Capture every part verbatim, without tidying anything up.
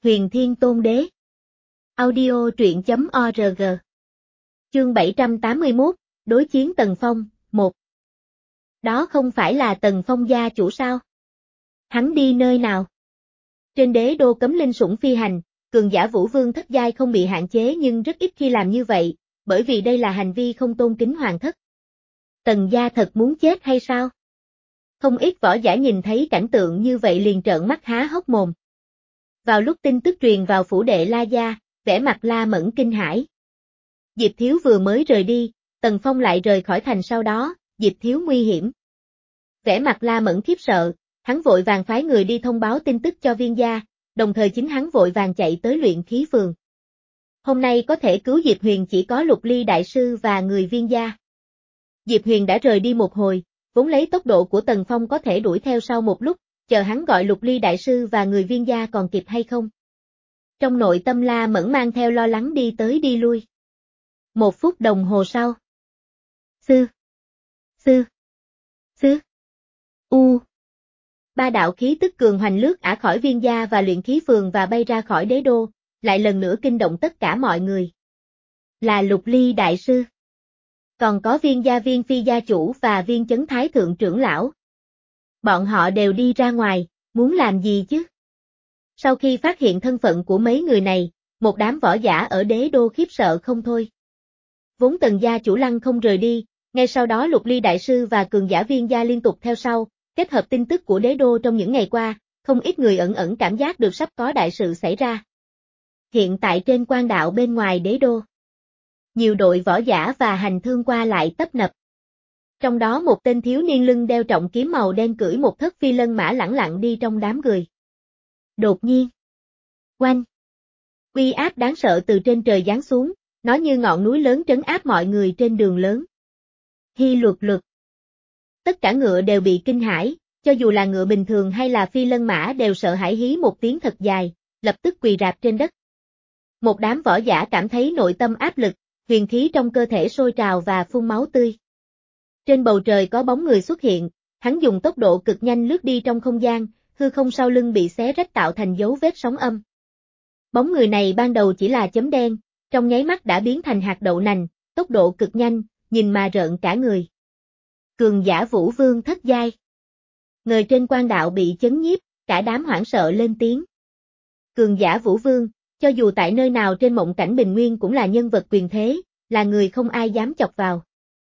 Huyền Thiên Tôn Đế. Audio truyện chấm org. Chương bảy trăm tám mươi mốt, Đối chiến Tần Phong, một. Đó không phải là Tần Phong gia chủ sao? Hắn đi nơi nào? Trên đế đô cấm linh sủng phi hành, cường giả vũ vương thất giai không bị hạn chế nhưng rất ít khi làm như vậy, bởi vì đây là hành vi không tôn kính hoàng thất. Tần gia thật muốn chết hay sao? Không ít võ giả nhìn thấy cảnh tượng như vậy liền trợn mắt há hốc mồm. Vào lúc tin tức truyền vào phủ đệ La Gia, vẻ mặt La Mẫn kinh hãi. Diệp Thiếu vừa mới rời đi, Tần Phong lại rời khỏi thành sau đó, Diệp Thiếu nguy hiểm. Vẻ mặt La Mẫn khiếp sợ, hắn vội vàng phái người đi thông báo tin tức cho Viên gia, đồng thời chính hắn vội vàng chạy tới luyện khí phường. Hôm nay có thể cứu Diệp Huyền chỉ có Lục Ly đại sư và người Viên gia. Diệp Huyền đã rời đi một hồi, vốn lấy tốc độ của Tần Phong có thể đuổi theo sau một lúc, chờ hắn gọi Lục Ly đại sư và người Viên gia còn kịp hay không. Trong nội tâm La Mẫn mang theo lo lắng đi tới đi lui. Một phút đồng hồ sau. Sư. Sư. Sư. U. Ba đạo khí tức cường hoành lướt ả khỏi Viên gia và luyện khí phường và bay ra khỏi đế đô, lại lần nữa kinh động tất cả mọi người. Là Lục Ly đại sư. Còn có Viên gia Viên phi gia chủ và Viên chấn thái thượng trưởng lão. Bọn họ đều đi ra ngoài, muốn làm gì chứ? Sau khi phát hiện thân phận của mấy người này, một đám võ giả ở đế đô khiếp sợ không thôi. Vốn Tần gia chủ lăng không rời đi, ngay sau đó Lục Ly đại sư và cường giả Viên gia liên tục theo sau, kết hợp tin tức của đế đô trong những ngày qua, không ít người ẩn ẩn cảm giác được sắp có đại sự xảy ra. Hiện tại trên quan đạo bên ngoài đế đô, nhiều đội võ giả và hành thương qua lại tấp nập. Trong đó một tên thiếu niên lưng đeo trọng kiếm màu đen cưỡi một thất phi lân mã lẳng lặng đi trong đám người. Đột nhiên, oanh, uy áp đáng sợ từ trên trời giáng xuống, nó như ngọn núi lớn trấn áp mọi người trên đường lớn. Hi luật luật. Tất cả ngựa đều bị kinh hãi, cho dù là ngựa bình thường hay là phi lân mã đều sợ hãi hí một tiếng thật dài, lập tức quỳ rạp trên đất. Một đám võ giả cảm thấy nội tâm áp lực, huyền khí trong cơ thể sôi trào và phun máu tươi. Trên bầu trời có bóng người xuất hiện, hắn dùng tốc độ cực nhanh lướt đi trong không gian, hư không sau lưng bị xé rách tạo thành dấu vết sóng âm. Bóng người này ban đầu chỉ là chấm đen, trong nháy mắt đã biến thành hạt đậu nành, tốc độ cực nhanh, nhìn mà rợn cả người. Cường giả Vũ Vương thất giai. Người trên quan đạo bị chấn nhiếp, cả đám hoảng sợ lên tiếng. Cường giả Vũ Vương, cho dù tại nơi nào trên mộng cảnh bình nguyên cũng là nhân vật quyền thế, là người không ai dám chọc vào.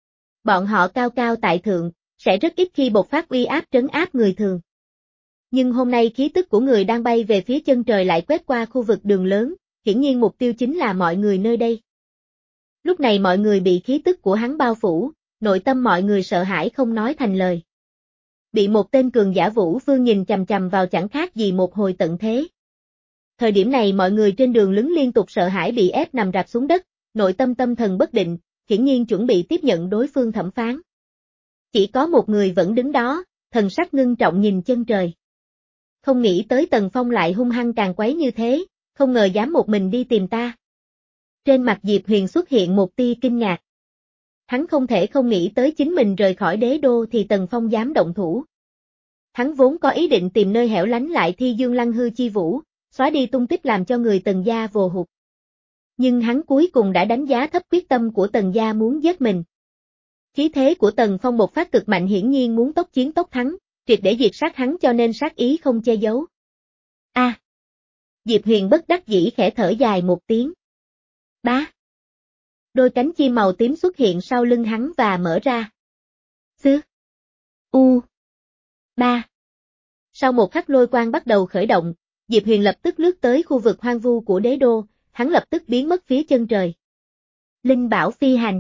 Bọn họ cao cao tại thượng, sẽ rất ít khi bộc phát uy áp trấn áp người thường. Nhưng hôm nay khí tức của người đang bay về phía chân trời lại quét qua khu vực đường lớn, hiển nhiên mục tiêu chính là mọi người nơi đây. Lúc này mọi người bị khí tức của hắn bao phủ, nội tâm mọi người sợ hãi không nói thành lời. Bị một tên cường giả Vũ Vương nhìn chằm chằm vào chẳng khác gì một hồi tận thế. Thời điểm này mọi người trên đường lứng liên tục sợ hãi bị ép nằm rạp xuống đất, nội tâm tâm thần bất định, hiển nhiên chuẩn bị tiếp nhận đối phương thẩm phán. Chỉ có một người vẫn đứng đó, thần sắc ngưng trọng nhìn chân trời. Không nghĩ tới Tần Phong lại hung hăng càng quấy như thế, không ngờ dám một mình đi tìm ta. Trên mặt Diệp Huyền xuất hiện một tia kinh ngạc. Hắn không thể không nghĩ tới chính mình rời khỏi đế đô thì Tần Phong dám động thủ. Hắn vốn có ý định tìm nơi hẻo lánh lại thi dương lăng hư chi vũ, xóa đi tung tích làm cho người Tần gia vồ hụt. Nhưng hắn cuối cùng đã đánh giá thấp quyết tâm của Tần gia muốn giết mình. Khí thế của Tần Phong bộc phát cực mạnh hiển nhiên muốn tốc chiến tốc thắng, triệt để diệt sát hắn cho nên sát ý không che giấu. A. À, Diệp Huyền bất đắc dĩ khẽ thở dài một tiếng. Bá. Đôi cánh chim màu tím xuất hiện sau lưng hắn và mở ra. Xứ. U. Ba. Sau một khắc lôi quang bắt đầu khởi động, Diệp Huyền lập tức lướt tới khu vực hoang vu của đế đô, hắn lập tức biến mất phía chân trời. Linh bảo phi hành.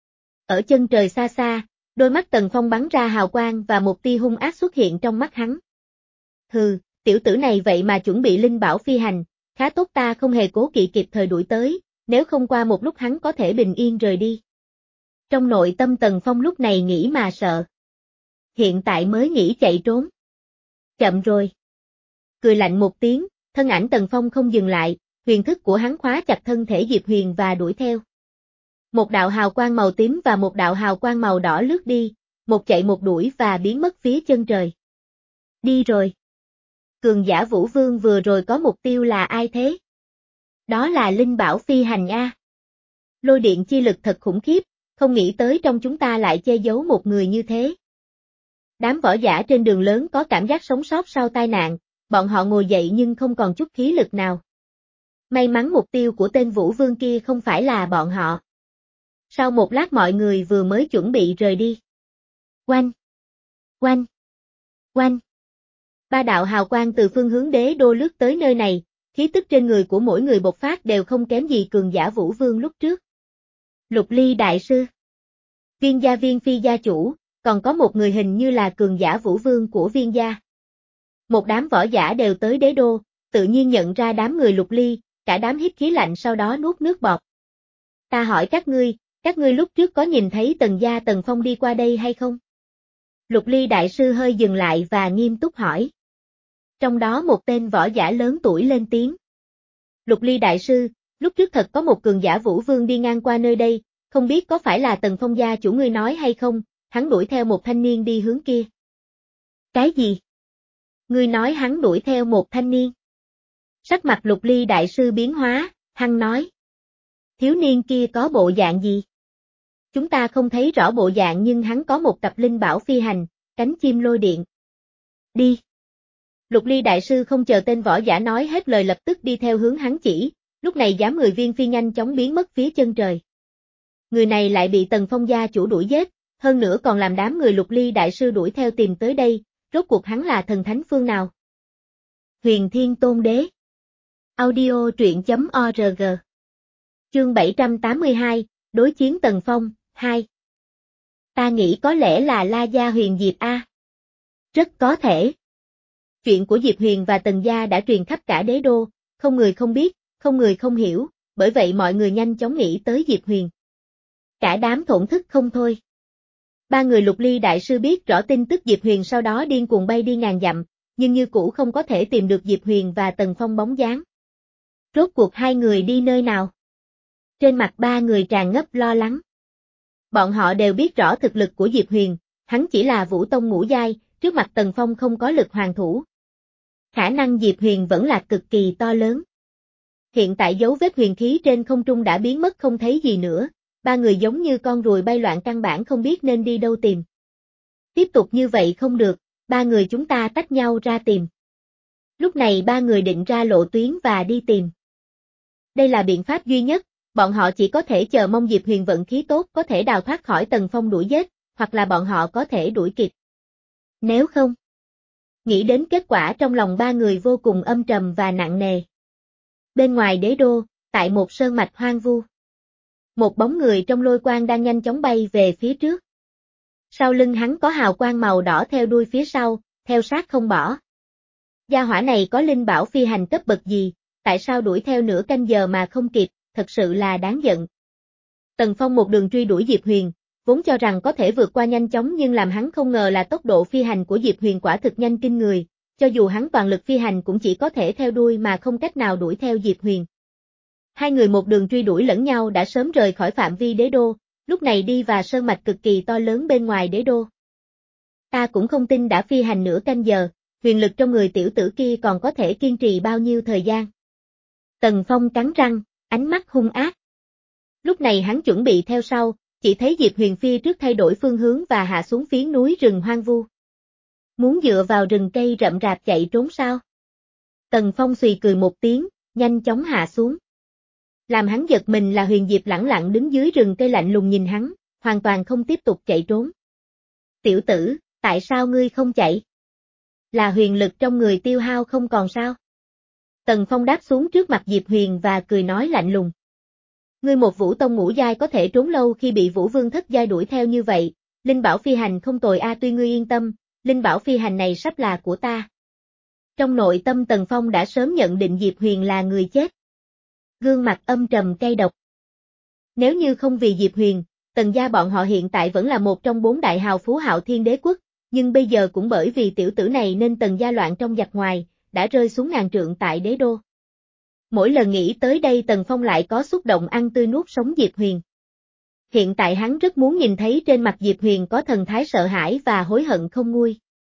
Ở chân trời xa xa, đôi mắt Tần Phong bắn ra hào quang và một tia hung ác xuất hiện trong mắt hắn. Hừ, tiểu tử này vậy mà chuẩn bị linh bảo phi hành, khá tốt ta không hề cố kỵ kịp thời đuổi tới, nếu không qua một lúc hắn có thể bình yên rời đi. Trong nội tâm Tần Phong lúc này nghĩ mà sợ. Hiện tại mới nghĩ chạy trốn. Chậm rồi. Cười lạnh một tiếng, thân ảnh Tần Phong không dừng lại, huyền thức của hắn khóa chặt thân thể Diệp Huyền và đuổi theo. Một đạo hào quang màu tím và một đạo hào quang màu đỏ lướt đi, một chạy một đuổi và biến mất phía chân trời. Đi rồi. Cường giả Vũ Vương vừa rồi có mục tiêu là ai thế? Đó là Linh Bảo phi hành a. Lôi điện chi lực thật khủng khiếp, không nghĩ tới trong chúng ta lại che giấu một người như thế. Đám võ giả trên đường lớn có cảm giác sống sót sau tai nạn, bọn họ ngồi dậy nhưng không còn chút khí lực nào. May mắn mục tiêu của tên Vũ Vương kia không phải là bọn họ. Sau một lát mọi người vừa mới chuẩn bị rời đi. Oanh! Oanh! Oanh! Ba đạo hào quang từ phương hướng đế đô lướt tới nơi này, khí tức trên người của mỗi người bộc phát đều không kém gì cường giả Vũ Vương lúc trước. Lục Ly Đại Sư, Viên gia Viên Phi gia chủ, còn có một người hình như là cường giả Vũ Vương của Viên gia. Một đám võ giả đều tới đế đô, tự nhiên nhận ra đám người Lục Ly, cả đám hít khí lạnh sau đó nuốt nước bọt. Ta hỏi các ngươi, các ngươi lúc trước có nhìn thấy Tần gia Tần Phong đi qua đây hay không? Lục Ly Đại Sư hơi dừng lại và nghiêm túc hỏi. Trong đó một tên võ giả lớn tuổi lên tiếng. Lục Ly Đại Sư, lúc trước thật có một cường giả Vũ Vương đi ngang qua nơi đây, không biết có phải là Tần Phong gia chủ ngươi nói hay không, hắn đuổi theo một thanh niên đi hướng kia. Cái gì? Ngươi nói hắn đuổi theo một thanh niên? Sắc mặt Lục Ly Đại Sư biến hóa, hắn nói. Thiếu niên kia có bộ dạng gì? Chúng ta không thấy rõ bộ dạng nhưng hắn có một cặp linh bảo phi hành, cánh chim lôi điện. Đi. Lục Ly Đại Sư không chờ tên võ giả nói hết lời lập tức đi theo hướng hắn chỉ, lúc này dám người Viên Phi nhanh chóng biến mất phía chân trời. Người này lại bị Tần Phong gia chủ đuổi giết, hơn nữa còn làm đám người Lục Ly Đại Sư đuổi theo tìm tới đây, rốt cuộc hắn là thần thánh phương nào? Huyền Thiên Tôn Đế. Audio truyện chấm org. Chương bảy trăm tám mươi hai, Đối chiến Tần Phong, hai. Ta nghĩ có lẽ là La Gia Huyền Diệp A. Rất có thể. Chuyện của Diệp Huyền và Tần Gia đã truyền khắp cả đế đô, không người không biết, không người không hiểu, bởi vậy mọi người nhanh chóng nghĩ tới Diệp Huyền. Cả đám thổn thức không thôi. Ba người Lục Ly Đại Sư biết rõ tin tức Diệp Huyền sau đó điên cuồng bay đi ngàn dặm, nhưng như cũ không có thể tìm được Diệp Huyền và Tần Phong bóng dáng. Rốt cuộc hai người đi nơi nào? Trên mặt ba người tràn ngập lo lắng. Bọn họ đều biết rõ thực lực của Diệp Huyền, hắn chỉ là Vũ Tông ngũ giai, trước mặt Tần Phong không có lực hoàn thủ. Khả năng Diệp Huyền vẫn là cực kỳ to lớn. Hiện tại dấu vết huyền khí trên không trung đã biến mất không thấy gì nữa, ba người giống như con ruồi bay loạn căn bản không biết nên đi đâu tìm. Tiếp tục như vậy không được, ba người chúng ta tách nhau ra tìm. Lúc này ba người định ra lộ tuyến và đi tìm. Đây là biện pháp duy nhất, bọn họ chỉ có thể chờ mong Diệp Huyền vận khí tốt có thể đào thoát khỏi Tần Phong đuổi giết, hoặc là bọn họ có thể đuổi kịp. Nếu không, nghĩ đến kết quả trong lòng ba người vô cùng âm trầm và nặng nề. Bên ngoài đế đô, tại một sơn mạch hoang vu. Một bóng người trong lôi quang đang nhanh chóng bay về phía trước. Sau lưng hắn có hào quang màu đỏ theo đuôi phía sau, theo sát không bỏ. Gia hỏa này có linh bảo phi hành cấp bậc gì, tại sao đuổi theo nửa canh giờ mà không kịp, thật sự là đáng giận. Tần Phong một đường truy đuổi Diệp Huyền, vốn cho rằng có thể vượt qua nhanh chóng nhưng làm hắn không ngờ là tốc độ phi hành của Diệp Huyền quả thực nhanh kinh người, cho dù hắn toàn lực phi hành cũng chỉ có thể theo đuôi mà không cách nào đuổi theo Diệp Huyền. Hai người một đường truy đuổi lẫn nhau đã sớm rời khỏi phạm vi đế đô, lúc này đi vào sơn mạch cực kỳ to lớn bên ngoài đế đô. Ta cũng không tin đã phi hành nửa canh giờ, huyền lực trong người tiểu tử kia còn có thể kiên trì bao nhiêu thời gian. Tần Phong cắn răng, ánh mắt hung ác. Lúc này hắn chuẩn bị theo sau, chỉ thấy Diệp Huyền phi trước thay đổi phương hướng và hạ xuống phiến núi rừng hoang vu. Muốn dựa vào rừng cây rậm rạp chạy trốn sao? Tần Phong xùy cười một tiếng, nhanh chóng hạ xuống. Làm hắn giật mình là Huyền Diệp lẳng lặng đứng dưới rừng cây lạnh lùng nhìn hắn, hoàn toàn không tiếp tục chạy trốn. Tiểu tử, tại sao ngươi không chạy? Là huyền lực trong người tiêu hao không còn sao? Tần Phong đáp xuống trước mặt Diệp Huyền và cười nói lạnh lùng. Ngươi một Vũ Tông ngũ giai có thể trốn lâu khi bị Vũ Vương thất giai đuổi theo như vậy, linh bảo phi hành không tồi a tuy ngươi yên tâm, linh bảo phi hành này sắp là của ta. Trong nội tâm Tần Phong đã sớm nhận định Diệp Huyền là người chết. Gương mặt âm trầm cay độc. Nếu như không vì Diệp Huyền, Tần gia bọn họ hiện tại vẫn là một trong bốn đại hào phú Hạo Thiên Đế quốc, nhưng bây giờ cũng bởi vì tiểu tử này nên Tần gia loạn trong giặc ngoài, đã rơi xuống ngàn trượng tại đế đô. Mỗi lần nghĩ tới đây Tần Phong lại có xúc động ăn tươi nuốt sống Diệp Huyền. Hiện tại hắn rất muốn nhìn thấy trên mặt Diệp Huyền có thần thái sợ hãi và hối hận không nguôi.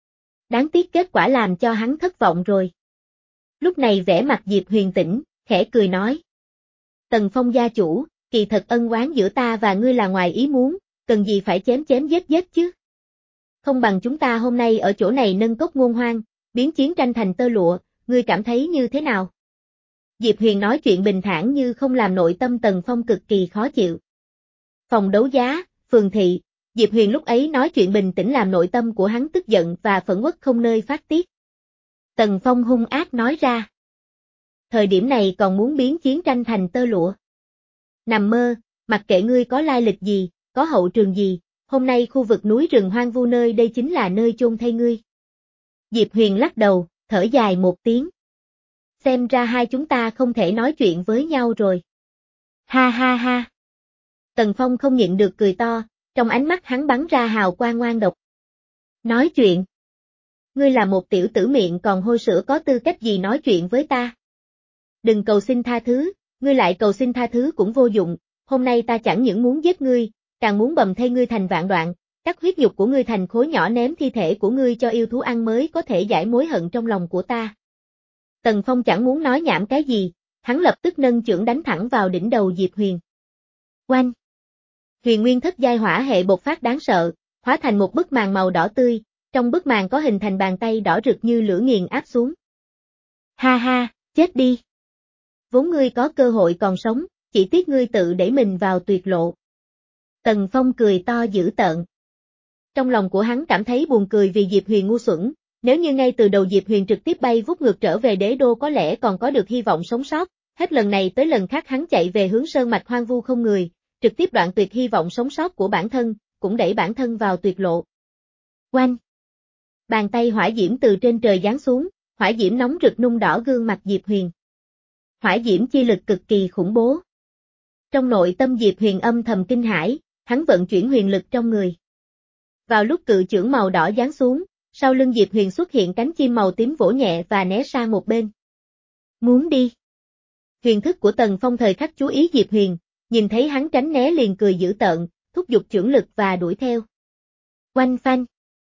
Đáng tiếc kết quả làm cho hắn thất vọng rồi. Lúc này vẻ mặt Diệp Huyền tỉnh, khẽ cười nói. Tần Phong gia chủ, kỳ thật ân oán giữa ta và ngươi là ngoài ý muốn, cần gì phải chém chém giết giết chứ. Không bằng chúng ta hôm nay ở chỗ này nâng cốc ngôn hoang, biến chiến tranh thành tơ lụa, ngươi cảm thấy như thế nào? Diệp Huyền nói chuyện bình thản như không làm nội tâm Tần Phong cực kỳ khó chịu. Phòng đấu giá, phường thị, Diệp Huyền lúc ấy nói chuyện bình tĩnh làm nội tâm của hắn tức giận và phẫn uất không nơi phát tiết. Tần Phong hung ác nói ra. Thời điểm này còn muốn biến chiến tranh thành tơ lụa. Nằm mơ, mặc kệ ngươi có lai lịch gì, có hậu trường gì, hôm nay khu vực núi rừng hoang vu nơi đây chính là nơi chôn thay ngươi. Diệp Huyền lắc đầu, thở dài một tiếng. Xem ra hai chúng ta không thể nói chuyện với nhau rồi. Ha ha ha. Tần Phong không nhịn được cười to, trong ánh mắt hắn bắn ra hào quang ngoan độc. Nói chuyện. Ngươi là một tiểu tử miệng còn hôi sữa có tư cách gì nói chuyện với ta. Đừng cầu xin tha thứ, ngươi lại cầu xin tha thứ cũng vô dụng, hôm nay ta chẳng những muốn giết ngươi, càng muốn bầm thây ngươi thành vạn đoạn, cắt huyết nhục của ngươi thành khối nhỏ ném thi thể của ngươi cho yêu thú ăn mới có thể giải mối hận trong lòng của ta. Tần Phong chẳng muốn nói nhảm cái gì, hắn lập tức nâng chưởng đánh thẳng vào đỉnh đầu Diệp Huyền. Oanh! Huyền nguyên thất giai hỏa hệ bộc phát đáng sợ, hóa thành một bức màn màu đỏ tươi, trong bức màn có hình thành bàn tay đỏ rực như lửa nghiền áp xuống. Ha ha, chết đi! Vốn ngươi có cơ hội còn sống, chỉ tiếc ngươi tự đẩy mình vào tuyệt lộ. Tần Phong cười to dữ tợn. Trong lòng của hắn cảm thấy buồn cười vì Diệp Huyền ngu xuẩn, nếu như ngay từ đầu Diệp Huyền trực tiếp bay vút ngược trở về đế đô có lẽ còn có được hy vọng sống sót, hết lần này tới lần khác hắn chạy về hướng sơn mạch hoang vu không người, trực tiếp đoạn tuyệt hy vọng sống sót của bản thân, cũng đẩy bản thân vào tuyệt lộ. Oanh! Bàn tay hỏa diễm từ trên trời giáng xuống, hỏa diễm nóng rực nung đỏ gương mặt Diệp Huyền. Hỏa diễm chi lực cực kỳ khủng bố. Trong nội tâm Diệp Huyền âm thầm kinh hãi, hắn vận chuyển huyền lực trong người. Vào lúc cự chưởng màu đỏ giáng xuống, sau lưng Diệp Huyền xuất hiện cánh chim màu tím vỗ nhẹ và né sang một bên. Muốn đi. Huyền thức của Tần Phong thời khắc chú ý Diệp Huyền, nhìn thấy hắn tránh né liền cười dữ tợn, thúc giục chưởng lực và đuổi theo. Oanh phanh.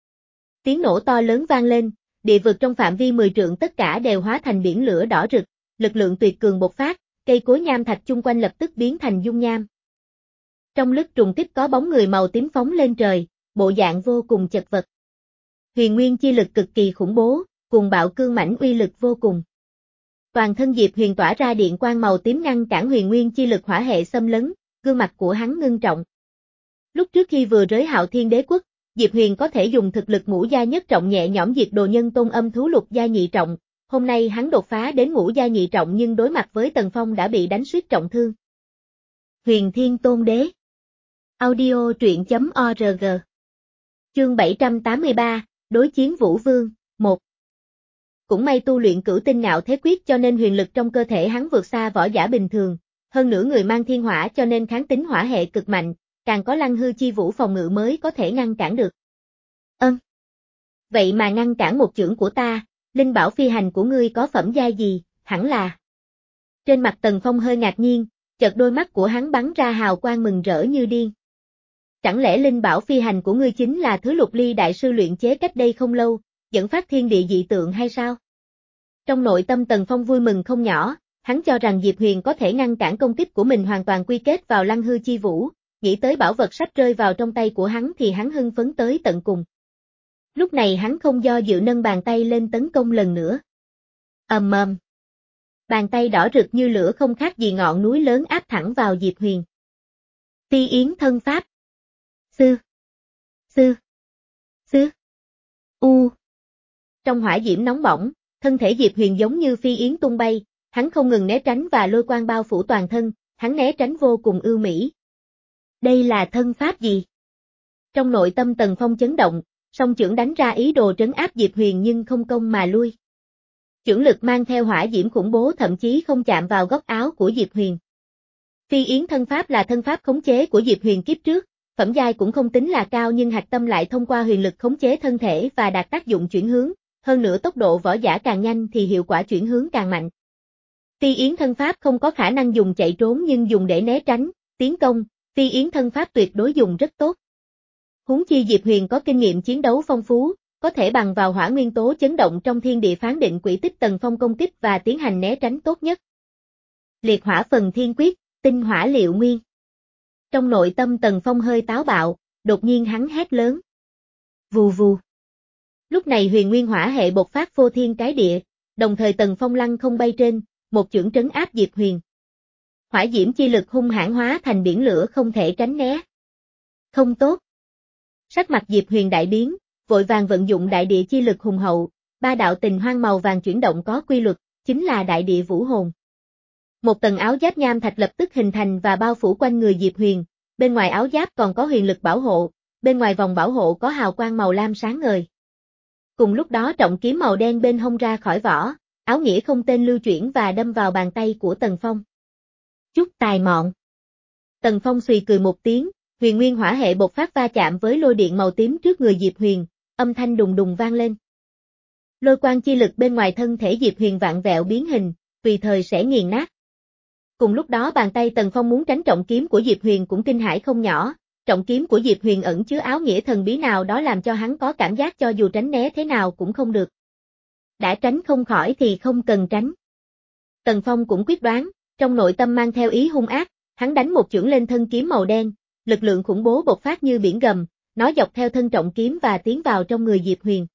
Tiếng nổ to lớn vang lên, địa vực trong phạm vi mười trượng tất cả đều hóa thành biển lửa đỏ rực, lực lượng tuyệt cường bộc phát, cây cối nham thạch chung quanh lập tức biến thành dung nham. Trong lúc trùng kích có bóng người màu tím phóng lên trời, bộ dạng vô cùng chật vật. Huyền nguyên chi lực cực kỳ khủng bố, cùng bạo cương mãnh uy lực vô cùng. Toàn thân Diệp Huyền tỏa ra điện quang màu tím ngăn cản huyền nguyên chi lực hỏa hệ xâm lấn, gương mặt của hắn ngưng trọng. Lúc trước khi vừa rới Hạo Thiên Đế Quốc, Diệp Huyền có thể dùng thực lực ngũ gia nhất trọng nhẹ nhõm diệt đồ nhân tôn âm thú lục gia nhị trọng, hôm nay hắn đột phá đến ngũ gia nhị trọng nhưng đối mặt với Tần Phong đã bị đánh suýt trọng thương. Huyền Thiên Tôn Đế. Audio truyện chấm org. Chương bảy trăm tám mươi ba, Đối chiến Vũ Vương, một. Cũng may tu luyện cửu tinh ngạo thế quyết cho nên huyền lực trong cơ thể hắn vượt xa võ giả bình thường, hơn nữa người mang thiên hỏa cho nên kháng tính hỏa hệ cực mạnh, càng có lăng hư chi vũ phòng ngự mới có thể ngăn cản được. Ân. Vậy mà ngăn cản một chưởng của ta, linh bảo phi hành của ngươi có phẩm giai gì, hẳn là. Trên mặt Tần Phong hơi ngạc nhiên, chợt đôi mắt của hắn bắn ra hào quang mừng rỡ như điên. Chẳng lẽ linh bảo phi hành của ngươi chính là thứ Lục Ly đại sư luyện chế cách đây không lâu, dẫn phát thiên địa dị tượng hay sao? Trong nội tâm Tần Phong vui mừng không nhỏ, hắn cho rằng Diệp Huyền có thể ngăn cản công kích của mình hoàn toàn quy kết vào lăng hư chi vũ, nghĩ tới bảo vật sắp rơi vào trong tay của hắn thì hắn hưng phấn tới tận cùng. Lúc này hắn không do dự nâng bàn tay lên tấn công lần nữa. Ầm ầm. Bàn tay đỏ rực như lửa không khác gì ngọn núi lớn áp thẳng vào Diệp Huyền. Phi yến thân pháp. Sư. Sư. Sư. U. Trong hỏa diễm nóng bỏng, thân thể Diệp Huyền giống như phi yến tung bay, hắn không ngừng né tránh và lôi quang bao phủ toàn thân, hắn né tránh vô cùng ưu mỹ. Đây là thân pháp gì? Trong nội tâm Tần Phong chấn động, song chưởng đánh ra ý đồ trấn áp Diệp Huyền nhưng không công mà lui. Chưởng lực mang theo hỏa diễm khủng bố thậm chí không chạm vào góc áo của Diệp Huyền. Phi yến thân pháp là thân pháp khống chế của Diệp Huyền kiếp trước, phẩm giai cũng không tính là cao nhưng hạch tâm lại thông qua huyền lực khống chế thân thể và đạt tác dụng chuyển hướng, hơn nữa tốc độ võ giả càng nhanh thì hiệu quả chuyển hướng càng mạnh. Phi yến thân pháp không có khả năng dùng chạy trốn nhưng dùng để né tránh, tiến công, phi yến thân pháp tuyệt đối dùng rất tốt. Huống chi Diệp Huyền có kinh nghiệm chiến đấu phong phú, có thể bằng vào hỏa nguyên tố chấn động trong thiên địa phán định quỹ tích Tần Phong công kích và tiến hành né tránh tốt nhất. Liệt hỏa phần thiên quyết, tinh hỏa liệu nguyên. Trong nội tâm Tần Phong hơi táo bạo, đột nhiên hắn hét lớn. Vù vù. Lúc này huyền nguyên hỏa hệ bộc phát vô thiên cái địa, đồng thời Tần Phong lăng không bay trên, một chưởng trấn áp Diệp Huyền. Hỏa diễm chi lực hung hãn hóa thành biển lửa không thể tránh né. Không tốt. Sắc mặt Diệp Huyền đại biến, vội vàng vận dụng đại địa chi lực hùng hậu, ba đạo tình hoang màu vàng chuyển động có quy luật, chính là đại địa vũ hồn. Một tầng áo giáp nham thạch lập tức hình thành và bao phủ quanh người Diệp Huyền, bên ngoài áo giáp còn có huyền lực bảo hộ, bên ngoài vòng bảo hộ có hào quang màu lam sáng ngời. Cùng lúc đó trọng kiếm màu đen bên hông ra khỏi vỏ, áo nghĩa không tên lưu chuyển và đâm vào bàn tay của Tần Phong. Chút tài mọn. Tần Phong xùy cười một tiếng, huyền nguyên hỏa hệ bộc phát va chạm với lôi điện màu tím trước người Diệp Huyền, âm thanh đùng đùng vang lên. Lôi quang chi lực bên ngoài thân thể Diệp Huyền vạn vẹo biến hình, tùy thời sẽ nghiền nát. Cùng lúc đó bàn tay Tần Phong muốn tránh trọng kiếm của Diệp Huyền cũng kinh hãi không nhỏ, trọng kiếm của Diệp Huyền ẩn chứa áo nghĩa thần bí nào đó làm cho hắn có cảm giác cho dù tránh né thế nào cũng không được. Đã tránh không khỏi thì không cần tránh. Tần Phong cũng quyết đoán, trong nội tâm mang theo ý hung ác, hắn đánh một chưởng lên thân kiếm màu đen, lực lượng khủng bố bộc phát như biển gầm, nó dọc theo thân trọng kiếm và tiến vào trong người Diệp Huyền.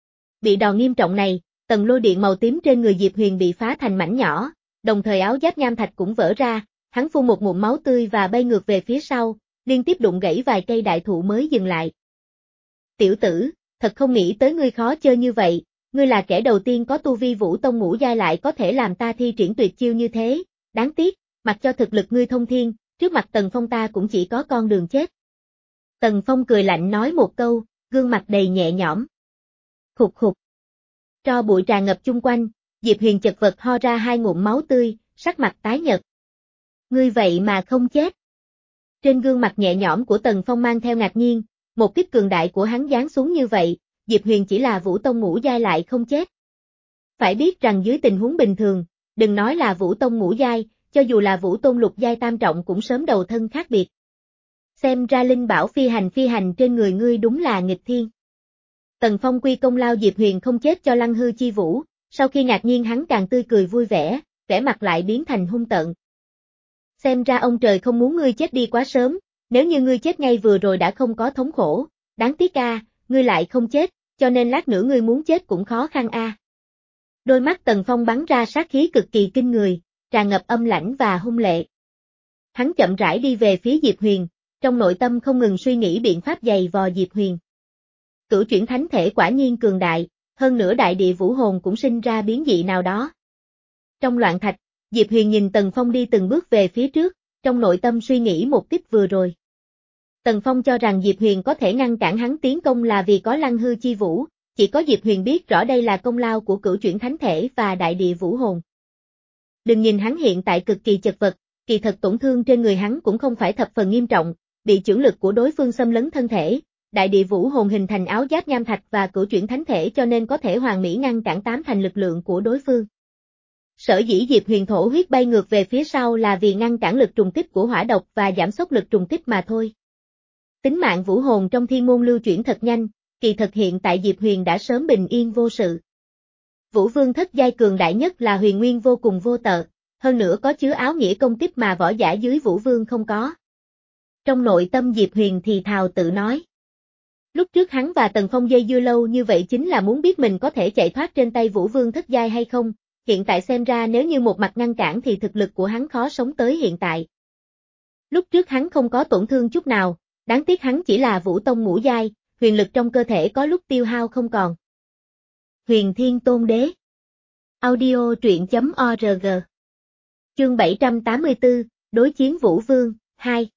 Bị đòn nghiêm trọng này, tầng lôi điện màu tím trên người Diệp Huyền bị phá thành mảnh nhỏ, đồng thời áo giáp nham thạch cũng vỡ ra, hắn phun một ngụm máu tươi và bay ngược về phía sau, liên tiếp đụng gãy vài cây đại thụ mới dừng lại. Tiểu tử, thật không nghĩ tới ngươi khó chơi như vậy, ngươi là kẻ đầu tiên có tu vi vũ tông ngũ giai lại có thể làm ta thi triển tuyệt chiêu như thế, đáng tiếc, mặc cho thực lực ngươi thông thiên, trước mặt Tần Phong ta cũng chỉ có con đường chết. Tần Phong cười lạnh nói một câu, gương mặt đầy nhẹ nhõm. Khục khục. Tro bụi tràn ngập chung quanh, Diệp Huyền chật vật ho ra hai ngụm máu tươi, sắc mặt tái nhợt. Ngươi vậy mà không chết. Trên gương mặt nhẹ nhõm của Tần Phong mang theo ngạc nhiên, một kích cường đại của hắn giáng xuống như vậy, Diệp Huyền chỉ là vũ tông ngũ giai lại không chết. Phải biết rằng dưới tình huống bình thường, đừng nói là vũ tông ngũ giai, cho dù là vũ tôn lục giai tam trọng cũng sớm đầu thân khác biệt. Xem ra linh bảo phi hành phi hành trên người ngươi đúng là nghịch thiên. Tần Phong quy công lao Diệp Huyền không chết cho Lăng Hư Chi Vũ, sau khi ngạc nhiên hắn càng tươi cười vui vẻ, vẻ mặt lại biến thành hung tợn. Xem ra ông trời không muốn ngươi chết đi quá sớm, nếu như ngươi chết ngay vừa rồi đã không có thống khổ, đáng tiếc a, ngươi lại không chết, cho nên lát nữa ngươi muốn chết cũng khó khăn a. Đôi mắt Tần Phong bắn ra sát khí cực kỳ kinh người, tràn ngập âm lãnh và hung lệ. Hắn chậm rãi đi về phía Diệp Huyền, trong nội tâm không ngừng suy nghĩ biện pháp giày vò Diệp Huyền. Cửu chuyển thánh thể quả nhiên cường đại, hơn nữa đại địa vũ hồn cũng sinh ra biến dị nào đó. Trong loạn thạch, Diệp Huyền nhìn Tần Phong đi từng bước về phía trước, trong nội tâm suy nghĩ một kích vừa rồi. Tần Phong cho rằng Diệp Huyền có thể ngăn cản hắn tiến công là vì có Lăng Hư Chi Vũ, chỉ có Diệp Huyền biết rõ đây là công lao của cửu chuyển thánh thể và đại địa vũ hồn. Đừng nhìn hắn hiện tại cực kỳ chật vật, kỳ thật tổn thương trên người hắn cũng không phải thập phần nghiêm trọng, bị chưởng lực của đối phương xâm lấn thân thể, đại địa vũ hồn hình thành áo giáp nham thạch và cửu chuyển thánh thể cho nên có thể hoàn mỹ ngăn cản tám thành lực lượng của đối phương. Sở dĩ Diệp Huyền thổ huyết bay ngược về phía sau là vì ngăn cản lực trùng kích của hỏa độc và giảm sốc lực trùng kích mà thôi. Tính mạng vũ hồn trong thiên môn lưu chuyển thật nhanh, kỳ thật hiện tại Diệp Huyền đã sớm bình yên vô sự. Vũ vương thất giai cường đại nhất là huyền nguyên vô cùng vô tợ, hơn nữa có chứa áo nghĩa công kích mà võ giả dưới vũ vương không có. Trong nội tâm Diệp Huyền thì thào tự nói. Lúc trước hắn và Tần Phong dây dưa lâu như vậy chính là muốn biết mình có thể chạy thoát trên tay vũ vương thất giai hay không, hiện tại xem ra nếu như một mặt ngăn cản thì thực lực của hắn khó sống tới hiện tại. Lúc trước hắn không có tổn thương chút nào, đáng tiếc hắn chỉ là vũ tông ngũ giai, huyền lực trong cơ thể có lúc tiêu hao không còn. Huyền Thiên Tôn Đế. Audio truyện chấm org. Chương bảy trăm tám mươi tư, đối chiến Vũ Vương, hai.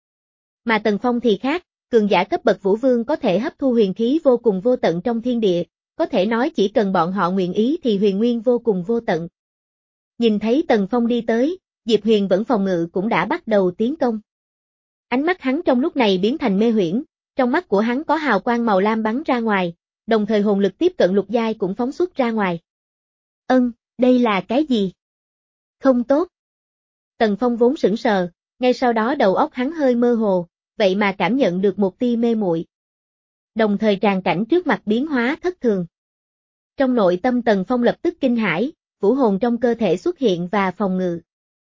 Mà Tần Phong thì khác, cường giả cấp bậc Vũ Vương có thể hấp thu huyền khí vô cùng vô tận trong thiên địa, có thể nói chỉ cần bọn họ nguyện ý thì huyền nguyên vô cùng vô tận. Nhìn thấy Tần Phong đi tới, Diệp Huyền vẫn phòng ngự cũng đã bắt đầu tiến công. Ánh mắt hắn trong lúc này biến thành mê huyễn, trong mắt của hắn có hào quang màu lam bắn ra ngoài, đồng thời hồn lực tiếp cận lục giai cũng phóng xuất ra ngoài. Ân, đây là cái gì? Không tốt. Tần Phong vốn sững sờ, ngay sau đó đầu óc hắn hơi mơ hồ, vậy mà cảm nhận được một tia mê muội. Đồng thời tràng cảnh trước mặt biến hóa thất thường. Trong nội tâm Tần Phong lập tức kinh hãi, vũ hồn trong cơ thể xuất hiện và phòng ngự.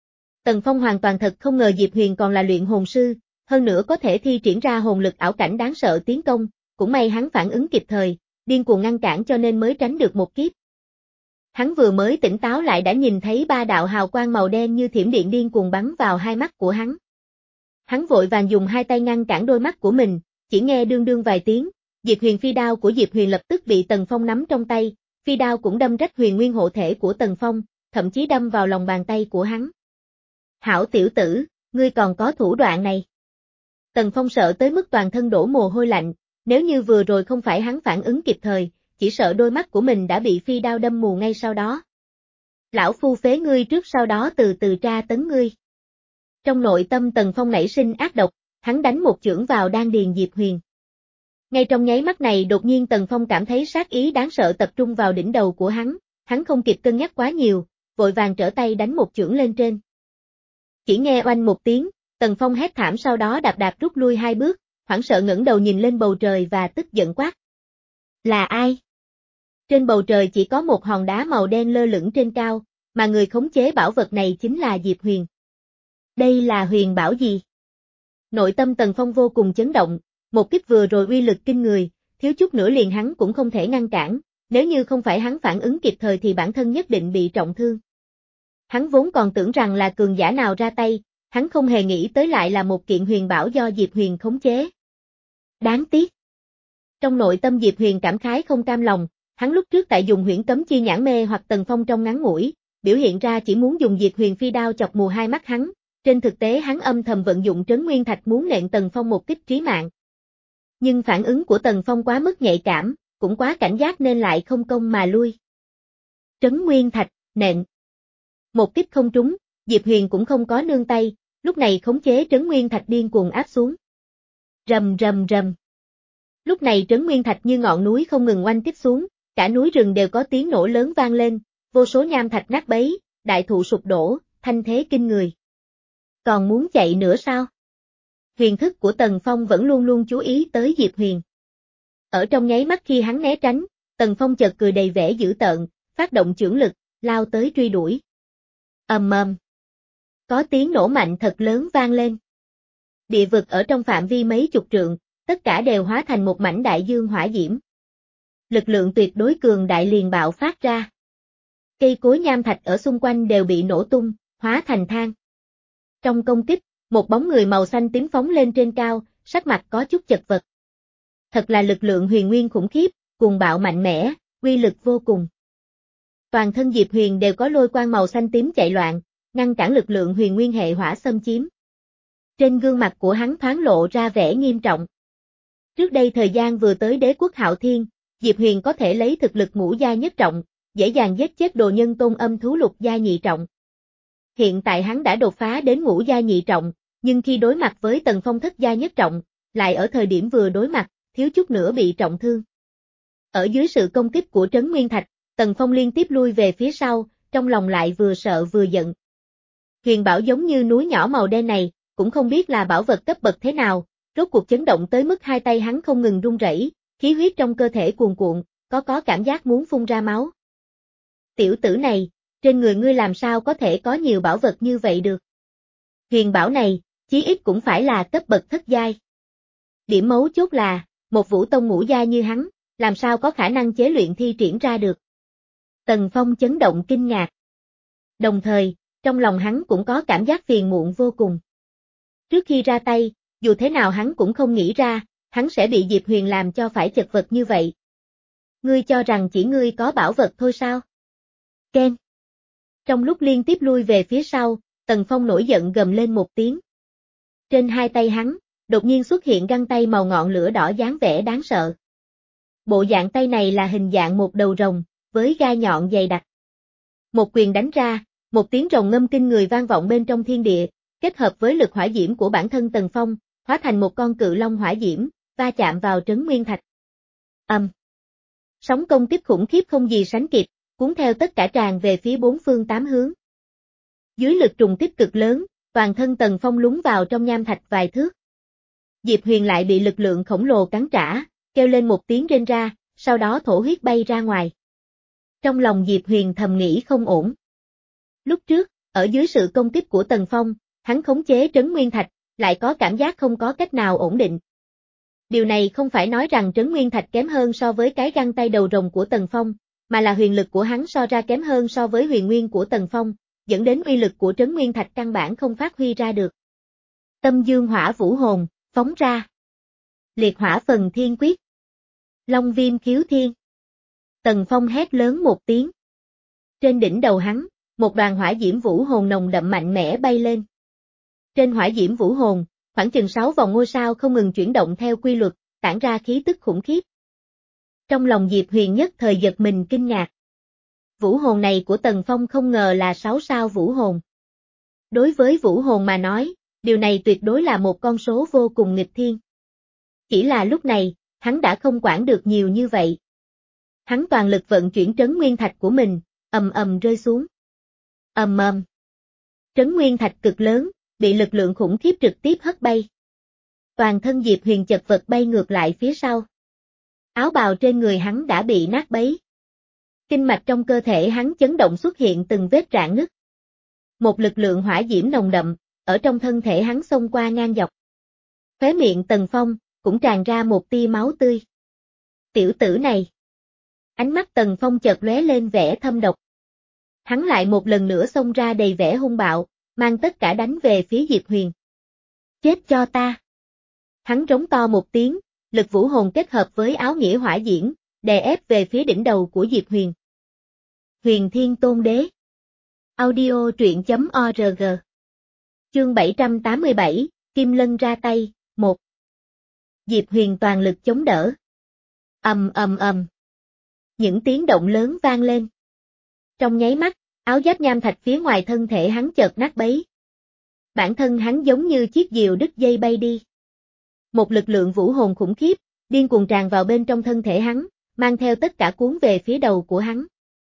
Tần Phong hoàn toàn thật không ngờ Diệp Huyền còn là luyện hồn sư, hơn nữa có thể thi triển ra hồn lực ảo cảnh đáng sợ tiến công, cũng may hắn phản ứng kịp thời, điên cuồng ngăn cản cho nên mới tránh được một kiếp. Hắn vừa mới tỉnh táo lại đã nhìn thấy ba đạo hào quang màu đen như thiểm điện điên cuồng bắn vào hai mắt của hắn. Hắn vội vàng dùng hai tay ngăn cản đôi mắt của mình, chỉ nghe đương đương vài tiếng, Diệp Huyền phi đao của Diệp Huyền lập tức bị Tần Phong nắm trong tay, phi đao cũng đâm rách huyền nguyên hộ thể của Tần Phong, thậm chí đâm vào lòng bàn tay của hắn. Hảo tiểu tử, ngươi còn có thủ đoạn này. Tần Phong sợ tới mức toàn thân đổ mồ hôi lạnh, nếu như vừa rồi không phải hắn phản ứng kịp thời, chỉ sợ đôi mắt của mình đã bị phi đao đâm mù ngay sau đó. Lão phu phế ngươi trước sau đó từ từ tra tấn ngươi. Trong nội tâm Tần Phong nảy sinh ác độc, hắn đánh một chưởng vào đan điền Diệp Huyền. Ngay trong nháy mắt này đột nhiên Tần Phong cảm thấy sát ý đáng sợ tập trung vào đỉnh đầu của hắn, hắn không kịp cân nhắc quá nhiều, vội vàng trở tay đánh một chưởng lên trên. Chỉ nghe oanh một tiếng, Tần Phong hét thảm sau đó đạp đạp rút lui hai bước, hoảng sợ ngẩng đầu nhìn lên bầu trời và tức giận quát. Là ai? Trên bầu trời chỉ có một hòn đá màu đen lơ lửng trên cao, mà người khống chế bảo vật này chính là Diệp Huyền. Đây là huyền bảo gì? Nội tâm Tần Phong vô cùng chấn động, một kích vừa rồi uy lực kinh người, thiếu chút nữa liền hắn cũng không thể ngăn cản, nếu như không phải hắn phản ứng kịp thời thì bản thân nhất định bị trọng thương. Hắn vốn còn tưởng rằng là cường giả nào ra tay, hắn không hề nghĩ tới lại là một kiện huyền bảo do Diệp Huyền khống chế. Đáng tiếc. Trong nội tâm Diệp Huyền cảm khái không cam lòng, hắn lúc trước tại dùng huyễn cấm chi nhãn mê hoặc Tần Phong trong ngắn ngủi, biểu hiện ra chỉ muốn dùng Diệp Huyền phi đao chọc mù hai mắt hắn, trên thực tế hắn âm thầm vận dụng trấn nguyên thạch muốn nện Tần Phong một kích trí mạng. Nhưng phản ứng của Tần Phong quá mức nhạy cảm, cũng quá cảnh giác nên lại không công mà lui. Trấn nguyên thạch, nện. Một kích không trúng, Diệp Huyền cũng không có nương tay, lúc này khống chế trấn nguyên thạch điên cuồng áp xuống. Rầm rầm rầm. Lúc này trấn nguyên thạch như ngọn núi không ngừng oanh kích xuống, cả núi rừng đều có tiếng nổ lớn vang lên, vô số nham thạch nát bấy, đại thụ sụp đổ, thanh thế kinh người. Còn muốn chạy nữa sao? Huyền thức của Tần Phong vẫn luôn luôn chú ý tới Diệp Huyền. Ở trong nháy mắt khi hắn né tránh, Tần Phong chợt cười đầy vẻ dữ tợn, phát động chưởng lực, lao tới truy đuổi. Ầm ầm. Có tiếng nổ mạnh thật lớn vang lên. Địa vực ở trong phạm vi mấy chục trượng, tất cả đều hóa thành một mảnh đại dương hỏa diễm. Lực lượng tuyệt đối cường đại liền bạo phát ra. Cây cối nham thạch ở xung quanh đều bị nổ tung, hóa thành than. Trong công kích, một bóng người màu xanh tím phóng lên trên cao, sắc mặt có chút chật vật. Thật là lực lượng huyền nguyên khủng khiếp, cuồng bạo mạnh mẽ, uy lực vô cùng. Toàn thân Diệp Huyền đều có lôi quang màu xanh tím chạy loạn, ngăn cản lực lượng huyền nguyên hệ hỏa xâm chiếm. Trên gương mặt của hắn thoáng lộ ra vẻ nghiêm trọng. Trước đây thời gian vừa tới đế quốc Hạo Thiên, Diệp Huyền có thể lấy thực lực ngũ gia nhất trọng, dễ dàng giết chết đồ nhân tôn âm thú lục gia nhị trọng. Hiện tại hắn đã đột phá đến ngũ gia nhị trọng, nhưng khi đối mặt với Tần Phong thất gia nhất trọng, lại ở thời điểm vừa đối mặt, thiếu chút nữa bị trọng thương. Ở dưới sự công kích của Trấn Nguyên Thạch, Tần Phong liên tiếp lui về phía sau, trong lòng lại vừa sợ vừa giận. Huyền bảo giống như núi nhỏ màu đen này, cũng không biết là bảo vật cấp bậc thế nào, rốt cuộc chấn động tới mức hai tay hắn không ngừng run rẩy, khí huyết trong cơ thể cuồn cuộn, có có cảm giác muốn phun ra máu. Tiểu tử này, trên người ngươi làm sao có thể có nhiều bảo vật như vậy được? Huyền bảo này, chí ít cũng phải là cấp bậc thất giai. Điểm mấu chốt là, một vũ tông ngũ giai như hắn, làm sao có khả năng chế luyện thi triển ra được? Tần Phong chấn động kinh ngạc. Đồng thời, trong lòng hắn cũng có cảm giác phiền muộn vô cùng. Trước khi ra tay, dù thế nào hắn cũng không nghĩ ra, hắn sẽ bị Diệp Huyền làm cho phải chật vật như vậy. Ngươi cho rằng chỉ ngươi có bảo vật thôi sao? Ken. Trong lúc liên tiếp lui về phía sau, Tần Phong nổi giận gầm lên một tiếng. Trên hai tay hắn, đột nhiên xuất hiện găng tay màu ngọn lửa đỏ dáng vẻ đáng sợ. Bộ dạng tay này là hình dạng một đầu rồng, với gai nhọn dày đặc. Một quyền đánh ra, một tiếng rồng ngâm kinh người vang vọng bên trong thiên địa, kết hợp với lực hỏa diễm của bản thân Tần Phong, hóa thành một con cự long hỏa diễm, va chạm vào Trấn Nguyên Thạch. Ầm. Um. Sóng công kích khủng khiếp không gì sánh kịp, cuốn theo tất cả tràn về phía bốn phương tám hướng. Dưới lực trùng kích cực lớn, toàn thân Tần Phong lún vào trong nham thạch vài thước. Diệp Huyền lại bị lực lượng khổng lồ cắn trả, kêu lên một tiếng rên ra, sau đó thổ huyết bay ra ngoài. Trong lòng Diệp Huyền thầm nghĩ không ổn. Lúc trước, ở dưới sự công kích của Tần Phong, hắn khống chế Trấn Nguyên Thạch, lại có cảm giác không có cách nào ổn định. Điều này không phải nói rằng Trấn Nguyên Thạch kém hơn so với cái găng tay đầu rồng của Tần Phong, mà là huyền lực của hắn so ra kém hơn so với huyền nguyên của Tần Phong, dẫn đến uy lực của Trấn Nguyên Thạch căn bản không phát huy ra được. Tâm Dương Hỏa Vũ Hồn, phóng ra. Liệt Hỏa Phần Thiên Quyết. Long Viêm Khiếu Thiên. Tần Phong hét lớn một tiếng. Trên đỉnh đầu hắn, một đoàn hỏa diễm vũ hồn nồng đậm mạnh mẽ bay lên. Trên hỏa diễm vũ hồn, khoảng chừng sáu vòng ngôi sao không ngừng chuyển động theo quy luật, tản ra khí tức khủng khiếp. Trong lòng Diệp Huyền nhất thời giật mình kinh ngạc. Vũ hồn này của Tần Phong không ngờ là sáu sao vũ hồn. Đối với vũ hồn mà nói, điều này tuyệt đối là một con số vô cùng nghịch thiên. Chỉ là lúc này, hắn đã không quản được nhiều như vậy. Hắn toàn lực vận chuyển Trấn Nguyên Thạch của mình, ầm ầm rơi xuống. Ầm ầm. Trấn Nguyên Thạch cực lớn, bị lực lượng khủng khiếp trực tiếp hất bay. Toàn thân Diệp Huyền chật vật bay ngược lại phía sau. Áo bào trên người hắn đã bị nát bấy. Kinh mạch trong cơ thể hắn chấn động xuất hiện từng vết rạn nứt. Một lực lượng hỏa diễm nồng đậm, ở trong thân thể hắn xông qua ngang dọc. Khóe miệng Tần Phong, cũng tràn ra một tia máu tươi. Tiểu tử này. Ánh mắt Tần Phong chợt lóe lên vẻ thâm độc. Hắn lại một lần nữa xông ra đầy vẻ hung bạo, mang tất cả đánh về phía Diệp Huyền. Chết cho ta. Hắn rống to một tiếng, lực vũ hồn kết hợp với áo nghĩa hỏa diễm, đè ép về phía đỉnh đầu của Diệp Huyền. Huyền Thiên Tôn Đế. Audio truyện chấm org. Chương bảy trăm tám mươi bảy, Kim Lân ra tay, một. Diệp Huyền toàn lực chống đỡ. Ầm ầm ầm. Những tiếng động lớn vang lên. Trong nháy mắt, áo giáp nham thạch phía ngoài thân thể hắn chợt nát bấy. Bản thân hắn giống như chiếc diều đứt dây bay đi. Một lực lượng vũ hồn khủng khiếp, điên cuồng tràn vào bên trong thân thể hắn, mang theo tất cả cuốn về phía đầu của hắn.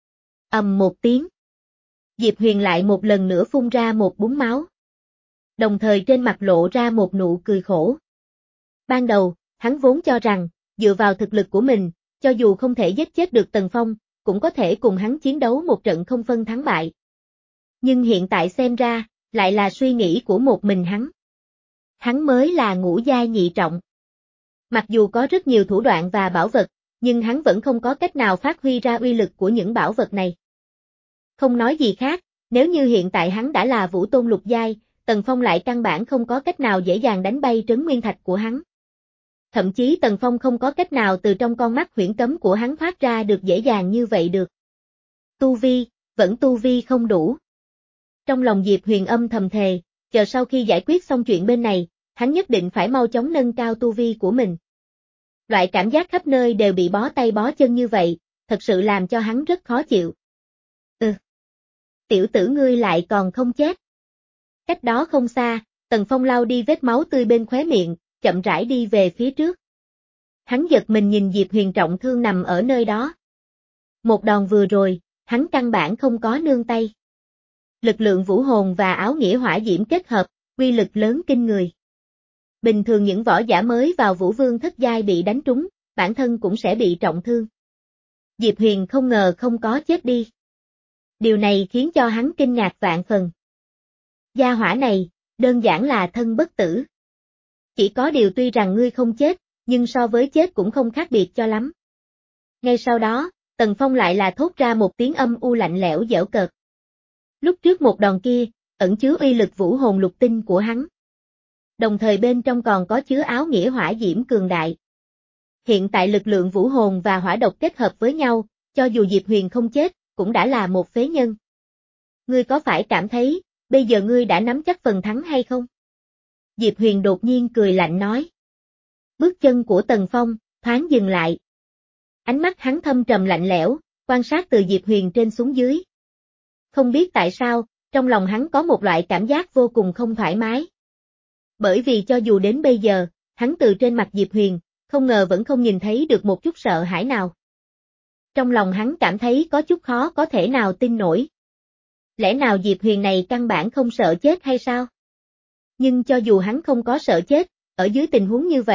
Ầm một tiếng. Diệp Huyền lại một lần nữa phun ra một búng máu. Đồng thời trên mặt lộ ra một nụ cười khổ. Ban đầu, hắn vốn cho rằng, dựa vào thực lực của mình, cho dù không thể giết chết được Tần Phong, cũng có thể cùng hắn chiến đấu một trận không phân thắng bại. Nhưng hiện tại xem ra, lại là suy nghĩ của một mình hắn. Hắn mới là ngũ giai nhị trọng. Mặc dù có rất nhiều thủ đoạn và bảo vật, nhưng hắn vẫn không có cách nào phát huy ra uy lực của những bảo vật này. Không nói gì khác, nếu như hiện tại hắn đã là vũ tôn lục giai, Tần Phong lại căn bản không có cách nào dễ dàng đánh bay Trấn Nguyên Thạch của hắn. Thậm chí Tần Phong không có cách nào từ trong con mắt huyễn cấm của hắn thoát ra được dễ dàng như vậy được. Tu vi, vẫn tu vi không đủ. Trong lòng Diệp Huyền âm thầm thề, chờ sau khi giải quyết xong chuyện bên này, hắn nhất định phải mau chóng nâng cao tu vi của mình. Loại cảm giác khắp nơi đều bị bó tay bó chân như vậy, thật sự làm cho hắn rất khó chịu. Ừ. Tiểu tử ngươi lại còn không chết. Cách đó không xa, Tần Phong lau đi vết máu tươi bên khóe miệng, chậm rãi đi về phía trước. Hắn giật mình nhìn Diệp Huyền trọng thương nằm ở nơi đó. Một đòn vừa rồi, hắn căn bản không có nương tay. Lực lượng vũ hồn và áo nghĩa hỏa diễm kết hợp, uy lực lớn kinh người. Bình thường những võ giả mới vào Vũ Vương thất giai bị đánh trúng, bản thân cũng sẽ bị trọng thương. Diệp Huyền không ngờ không có chết đi. Điều này khiến cho hắn kinh ngạc vạn phần. Gia hỏa này, đơn giản là thân bất tử. Chỉ có điều tuy rằng ngươi không chết, nhưng so với chết cũng không khác biệt cho lắm. Ngay sau đó, Tần Phong lại là thốt ra một tiếng âm u lạnh lẽo giễu cợt. Lúc trước một đòn kia, ẩn chứa uy lực vũ hồn lục tinh của hắn. Đồng thời bên trong còn có chứa áo nghĩa hỏa diễm cường đại. Hiện tại lực lượng vũ hồn và hỏa độc kết hợp với nhau, cho dù Diệp Huyền không chết, cũng đã là một phế nhân. Ngươi có phải cảm thấy, bây giờ ngươi đã nắm chắc phần thắng hay không? Diệp Huyền đột nhiên cười lạnh nói. Bước chân của Tần Phong, thoáng dừng lại. Ánh mắt hắn thâm trầm lạnh lẽo, quan sát từ Diệp Huyền trên xuống dưới. Không biết tại sao, trong lòng hắn có một loại cảm giác vô cùng không thoải mái. Bởi vì cho dù đến bây giờ, hắn từ trên mặt Diệp Huyền, không ngờ vẫn không nhìn thấy được một chút sợ hãi nào. Trong lòng hắn cảm thấy có chút khó có thể nào tin nổi. Lẽ nào Diệp Huyền này căn bản không sợ chết hay sao? Nhưng cho dù hắn không có sợ chết, ở dưới tình huống như vậy,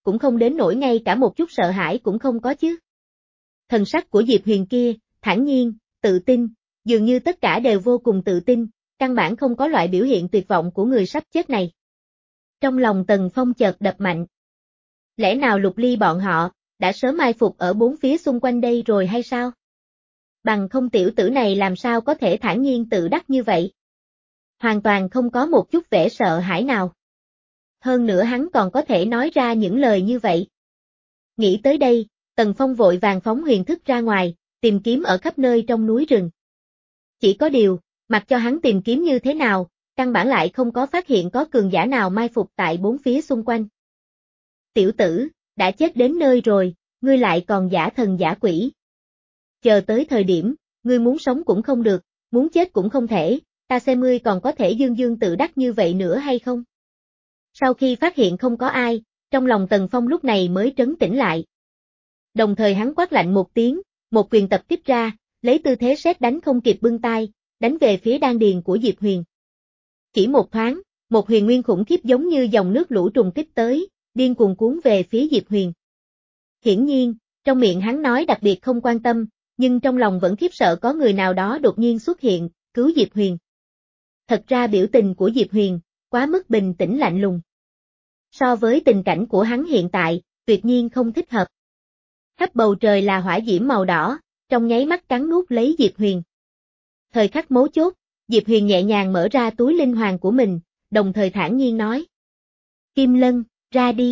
cũng không đến nỗi ngay cả một chút sợ hãi cũng không có chứ. Thần sắc của Diệp Huyền kia, thản nhiên, tự tin, dường như tất cả đều vô cùng tự tin, căn bản không có loại biểu hiện tuyệt vọng của người sắp chết này. Trong lòng Tần Phong chợt đập mạnh. Lẽ nào Lục Ly bọn họ, đã sớm mai phục ở bốn phía xung quanh đây rồi hay sao? Bằng không tiểu tử này làm sao có thể thản nhiên tự đắc như vậy? Hoàn toàn không có một chút vẻ sợ hãi nào. Hơn nữa hắn còn có thể nói ra những lời như vậy. Nghĩ tới đây, Tần Phong vội vàng phóng huyền thức ra ngoài, tìm kiếm ở khắp nơi trong núi rừng. Chỉ có điều, mặc cho hắn tìm kiếm như thế nào, căn bản lại không có phát hiện có cường giả nào mai phục tại bốn phía xung quanh. Tiểu tử, đã chết đến nơi rồi, ngươi lại còn giả thần giả quỷ. Chờ tới thời điểm, ngươi muốn sống cũng không được, muốn chết cũng không thể, ta xem ngươi còn có thể dương dương tự đắc như vậy nữa hay không? Sau khi phát hiện không có ai, trong lòng Tần Phong lúc này mới trấn tĩnh lại. Đồng thời hắn quát lạnh một tiếng, một quyền tập kích ra, lấy tư thế sét đánh không kịp bưng tay, đánh về phía đan điền của Diệp Huyền. Chỉ một thoáng, một huyền nguyên khủng khiếp giống như dòng nước lũ trùng kích tới, điên cuồng cuốn về phía Diệp Huyền. Hiển nhiên, trong miệng hắn nói đặc biệt không quan tâm, nhưng trong lòng vẫn khiếp sợ có người nào đó đột nhiên xuất hiện, cứu Diệp Huyền. Thật ra biểu tình của Diệp Huyền, quá mức bình tĩnh lạnh lùng. So với tình cảnh của hắn hiện tại, tuyệt nhiên không thích hợp. Khắp bầu trời là hỏa diễm màu đỏ, trong nháy mắt cắn nuốt lấy Diệp Huyền. Thời khắc mấu chốt, Diệp Huyền nhẹ nhàng mở ra túi linh hoàng của mình, đồng thời thản nhiên nói. Kim Lân, ra đi.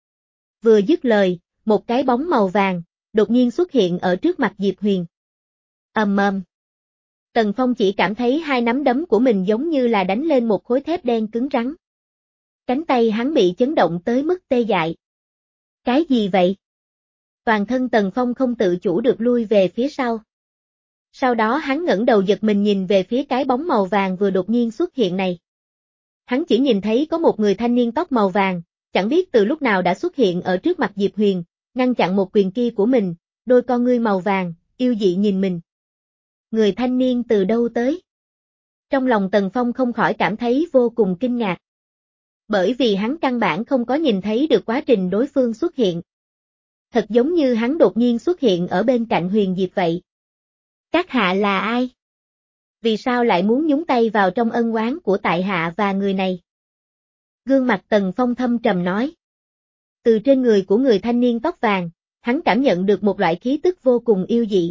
Vừa dứt lời, một cái bóng màu vàng, đột nhiên xuất hiện ở trước mặt Diệp Huyền. Ầm ầm. Tần Phong chỉ cảm thấy hai nắm đấm của mình giống như là đánh lên một khối thép đen cứng rắn. Cánh tay hắn bị chấn động tới mức tê dại. Cái gì vậy? Toàn thân Tần Phong không tự chủ được lui về phía sau. Sau đó hắn ngẩng đầu giật mình nhìn về phía cái bóng màu vàng vừa đột nhiên xuất hiện này. Hắn chỉ nhìn thấy có một người thanh niên tóc màu vàng, chẳng biết từ lúc nào đã xuất hiện ở trước mặt Diệp Huyền, ngăn chặn một quyền kia của mình, đôi con ngươi màu vàng, yêu dị nhìn mình. Người thanh niên từ đâu tới? Trong lòng Tần Phong không khỏi cảm thấy vô cùng kinh ngạc. Bởi vì hắn căn bản không có nhìn thấy được quá trình đối phương xuất hiện. Thật giống như hắn đột nhiên xuất hiện ở bên cạnh Huyền Diệp vậy. Các hạ là ai? Vì sao lại muốn nhúng tay vào trong ân oán của tại hạ và người này? Gương mặt Tần Phong thâm trầm nói. Từ trên người của người thanh niên tóc vàng, hắn cảm nhận được một loại khí tức vô cùng yêu dị.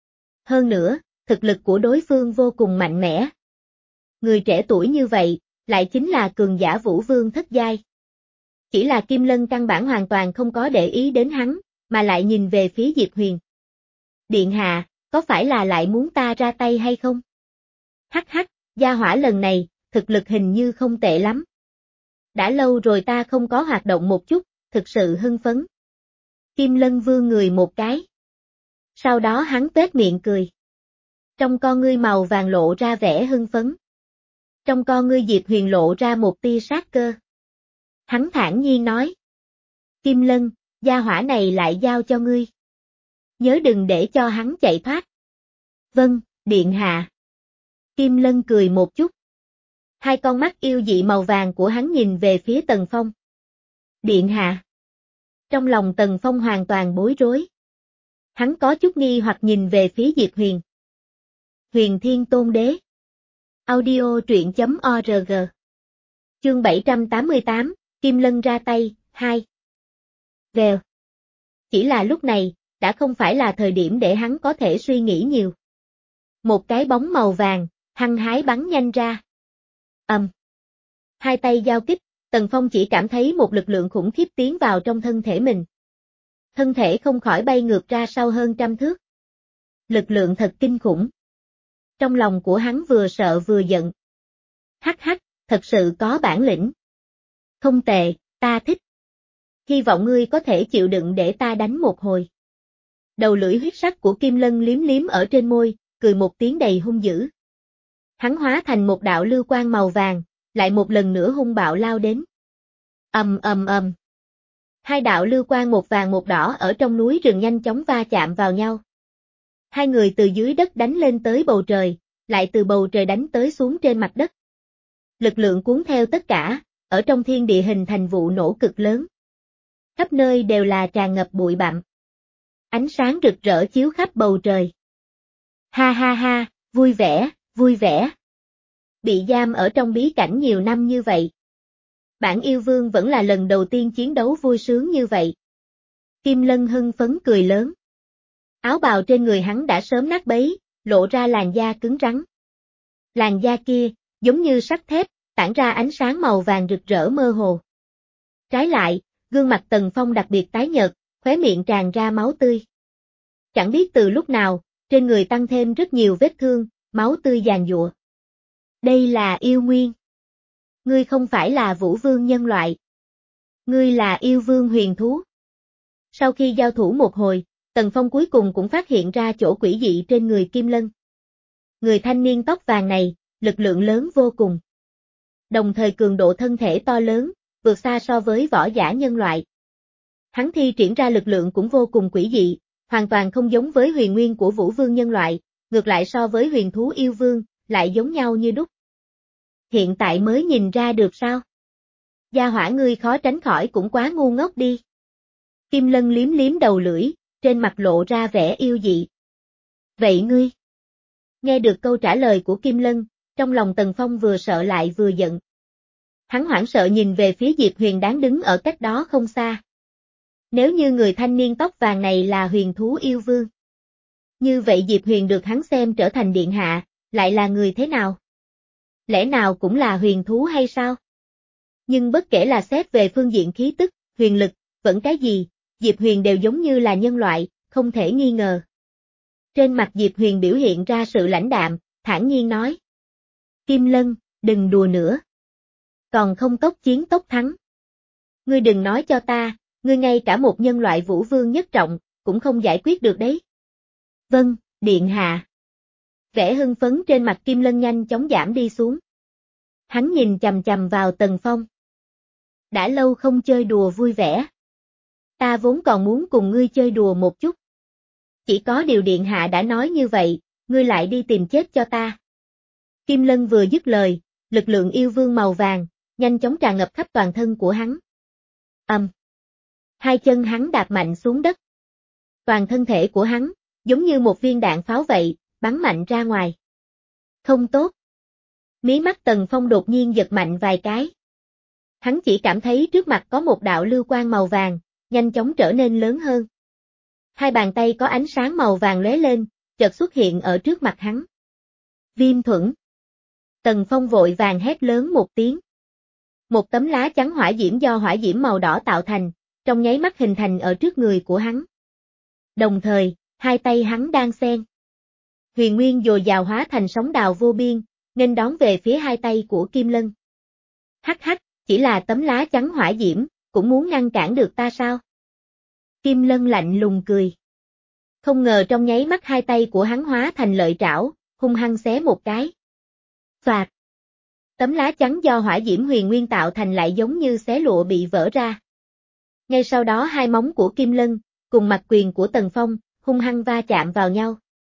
Hơn nữa, thực lực của đối phương vô cùng mạnh mẽ. Người trẻ tuổi như vậy, lại chính là cường giả Vũ Vương thất giai. Chỉ là Kim Lân căn bản hoàn toàn không có để ý đến hắn, mà lại nhìn về phía Diệp Huyền. Điện hạ, có phải là lại muốn ta ra tay hay không? Hắc hắc, gia hỏa lần này, thực lực hình như không tệ lắm. Đã lâu rồi ta không có hoạt động một chút, thực sự hưng phấn. Kim Lân vươn người một cái. Sau đó hắn tuét miệng cười. Trong con ngươi màu vàng lộ ra vẻ hưng phấn. Trong con ngươi Diệp Huyền lộ ra một tia sát cơ. Hắn thản nhiên nói. Kim Lân, gia hỏa này lại giao cho ngươi. Nhớ đừng để cho hắn chạy thoát. Vâng, điện hạ. Kim Lân cười một chút. Hai con mắt yêu dị màu vàng của hắn nhìn về phía Tần Phong. Điện hạ. Trong lòng Tần Phong hoàn toàn bối rối. Hắn có chút nghi hoặc nhìn về phía Diệp Huyền. Huyền Thiên Tôn Đế. Audio truyện chấm org. Chương bảy trăm tám mươi tám, Kim Lân ra tay, hai. Vèo. Chỉ là lúc này, đã không phải là thời điểm để hắn có thể suy nghĩ nhiều. Một cái bóng màu vàng, hăng hái bắn nhanh ra. Ầm. Um. Hai tay giao kích, Tần Phong chỉ cảm thấy một lực lượng khủng khiếp tiến vào trong thân thể mình. Thân thể không khỏi bay ngược ra sau hơn trăm thước. Lực lượng thật kinh khủng. Trong lòng của hắn vừa sợ vừa giận. Hắc hắc, thật sự có bản lĩnh. Không tệ, ta thích. Hy vọng ngươi có thể chịu đựng để ta đánh một hồi. Đầu lưỡi huyết sắc của Kim Lân liếm liếm ở trên môi, cười một tiếng đầy hung dữ. Hắn hóa thành một đạo lưu quang màu vàng, lại một lần nữa hung bạo lao đến. Ầm ầm ầm. Hai đạo lưu quang một vàng một đỏ ở trong núi rừng nhanh chóng va chạm vào nhau. Hai người từ dưới đất đánh lên tới bầu trời, lại từ bầu trời đánh tới xuống trên mặt đất. Lực lượng cuốn theo tất cả, ở trong thiên địa hình thành vụ nổ cực lớn. khắp nơi đều là tràn ngập bụi bặm. Ánh sáng rực rỡ chiếu khắp bầu trời. Ha ha ha, vui vẻ, vui vẻ. Bị giam ở trong bí cảnh nhiều năm như vậy. Bản yêu vương vẫn là lần đầu tiên chiến đấu vui sướng như vậy. Kim Lân hưng phấn cười lớn. Áo bào trên người hắn đã sớm nát bấy, lộ ra làn da cứng rắn. Làn da kia, giống như sắt thép, tản ra ánh sáng màu vàng rực rỡ mơ hồ. Trái lại, gương mặt Tần Phong đặc biệt tái nhợt, khóe miệng tràn ra máu tươi. Chẳng biết từ lúc nào, trên người tăng thêm rất nhiều vết thương, máu tươi giàn giụa. Đây là yêu nguyên. Ngươi không phải là vũ vương nhân loại. Ngươi là yêu vương huyền thú. Sau khi giao thủ một hồi, Tần Phong cuối cùng cũng phát hiện ra chỗ quỷ dị trên người Kim Lân. Người thanh niên tóc vàng này, lực lượng lớn vô cùng. Đồng thời cường độ thân thể to lớn, vượt xa so với võ giả nhân loại. Hắn thi triển ra lực lượng cũng vô cùng quỷ dị, hoàn toàn không giống với huyền nguyên của vũ vương nhân loại, ngược lại so với huyền thú yêu vương, lại giống nhau như đúc. Hiện tại mới nhìn ra được sao? Gia hỏa ngươi khó tránh khỏi cũng quá ngu ngốc đi. Kim Lân liếm liếm đầu lưỡi, trên mặt lộ ra vẻ yêu dị. Vậy ngươi? Nghe được câu trả lời của Kim Lân, trong lòng Tần Phong vừa sợ lại vừa giận. Hắn hoảng sợ nhìn về phía Diệp Huyền đang đứng ở cách đó không xa. Nếu như người thanh niên tóc vàng này là huyền thú yêu vương. Như vậy Diệp Huyền được hắn xem trở thành điện hạ, lại là người thế nào? Lẽ nào cũng là huyền thú hay sao? Nhưng bất kể là xét về phương diện khí tức, huyền lực, vẫn cái gì, Diệp Huyền đều giống như là nhân loại, không thể nghi ngờ. Trên mặt Diệp Huyền biểu hiện ra sự lãnh đạm, thản nhiên nói. Kim Lân, đừng đùa nữa. Còn không tốc chiến tốc thắng. Ngươi đừng nói cho ta, ngươi ngay cả một nhân loại vũ vương nhất trọng, cũng không giải quyết được đấy. Vâng, điện hạ. Vẻ hưng phấn trên mặt Kim Lân nhanh chóng giảm đi xuống. Hắn nhìn chằm chằm vào Tần Phong. Đã lâu không chơi đùa vui vẻ. Ta vốn còn muốn cùng ngươi chơi đùa một chút. Chỉ có điều điện hạ đã nói như vậy, ngươi lại đi tìm chết cho ta. Kim Lân vừa dứt lời, lực lượng yêu vương màu vàng, nhanh chóng tràn ngập khắp toàn thân của hắn. Ầm. Um. Hai chân hắn đạp mạnh xuống đất. Toàn thân thể của hắn, giống như một viên đạn pháo vậy, bắn mạnh ra ngoài. Không tốt. Mí mắt Tần Phong đột nhiên giật mạnh vài cái. Hắn chỉ cảm thấy trước mặt có một đạo lưu quang màu vàng, nhanh chóng trở nên lớn hơn. Hai bàn tay có ánh sáng màu vàng lóe lên, chợt xuất hiện ở trước mặt hắn. Viêm thuẫn. Tần Phong vội vàng hét lớn một tiếng. Một tấm lá chắn hỏa diễm do hỏa diễm màu đỏ tạo thành, trong nháy mắt hình thành ở trước người của hắn. Đồng thời, hai tay hắn đang xen. Huyền nguyên dồi dào hóa thành sóng đào vô biên, nên đón về phía hai tay của Kim Lân. Hắc hắc, chỉ là tấm lá chắn hỏa diễm, cũng muốn ngăn cản được ta sao? Kim Lân lạnh lùng cười. Không ngờ trong nháy mắt hai tay của hắn hóa thành lợi trảo, hung hăng xé một cái. Phạt. Tấm lá chắn do hỏa diễm huyền nguyên tạo thành lại giống như xé lụa bị vỡ ra. Ngay sau đó hai móng của Kim Lân, cùng mặt quyền của Tần Phong, hung hăng va chạm vào nhau.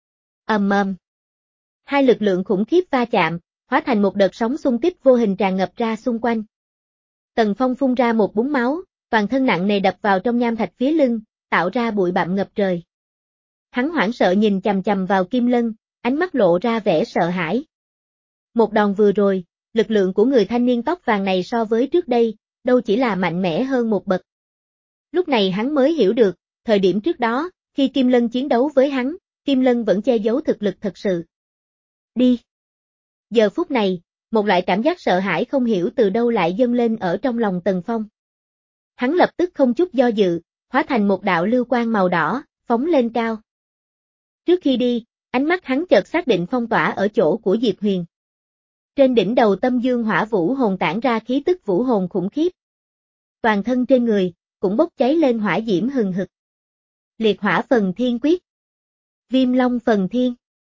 Ầm ầm. Hai lực lượng khủng khiếp va chạm, hóa thành một đợt sóng xung kích vô hình tràn ngập ra xung quanh. Tần Phong phun ra một búng máu, toàn thân nặng nề đập vào trong nham thạch phía lưng, tạo ra bụi bặm ngập trời. Hắn hoảng sợ nhìn chằm chằm vào Kim Lân, ánh mắt lộ ra vẻ sợ hãi. Một đòn vừa rồi, lực lượng của người thanh niên tóc vàng này so với trước đây, đâu chỉ là mạnh mẽ hơn một bậc. Lúc này hắn mới hiểu được, thời điểm trước đó, khi Kim Lân chiến đấu với hắn, Kim Lân vẫn che giấu thực lực thật sự. Đi. Giờ phút này, một loại cảm giác sợ hãi không hiểu từ đâu lại dâng lên ở trong lòng Tần Phong. Hắn lập tức không chút do dự, hóa thành một đạo lưu quang màu đỏ, phóng lên cao. Trước khi đi, ánh mắt hắn chợt xác định phong tỏa ở chỗ của Diệp Huyền. Trên đỉnh đầu Tâm Dương Hỏa Vũ Hồn tản ra khí tức vũ hồn khủng khiếp. Toàn thân trên người, cũng bốc cháy lên hỏa diễm hừng hực. Liệt hỏa phần thiên quyết. Viêm long phần thiên.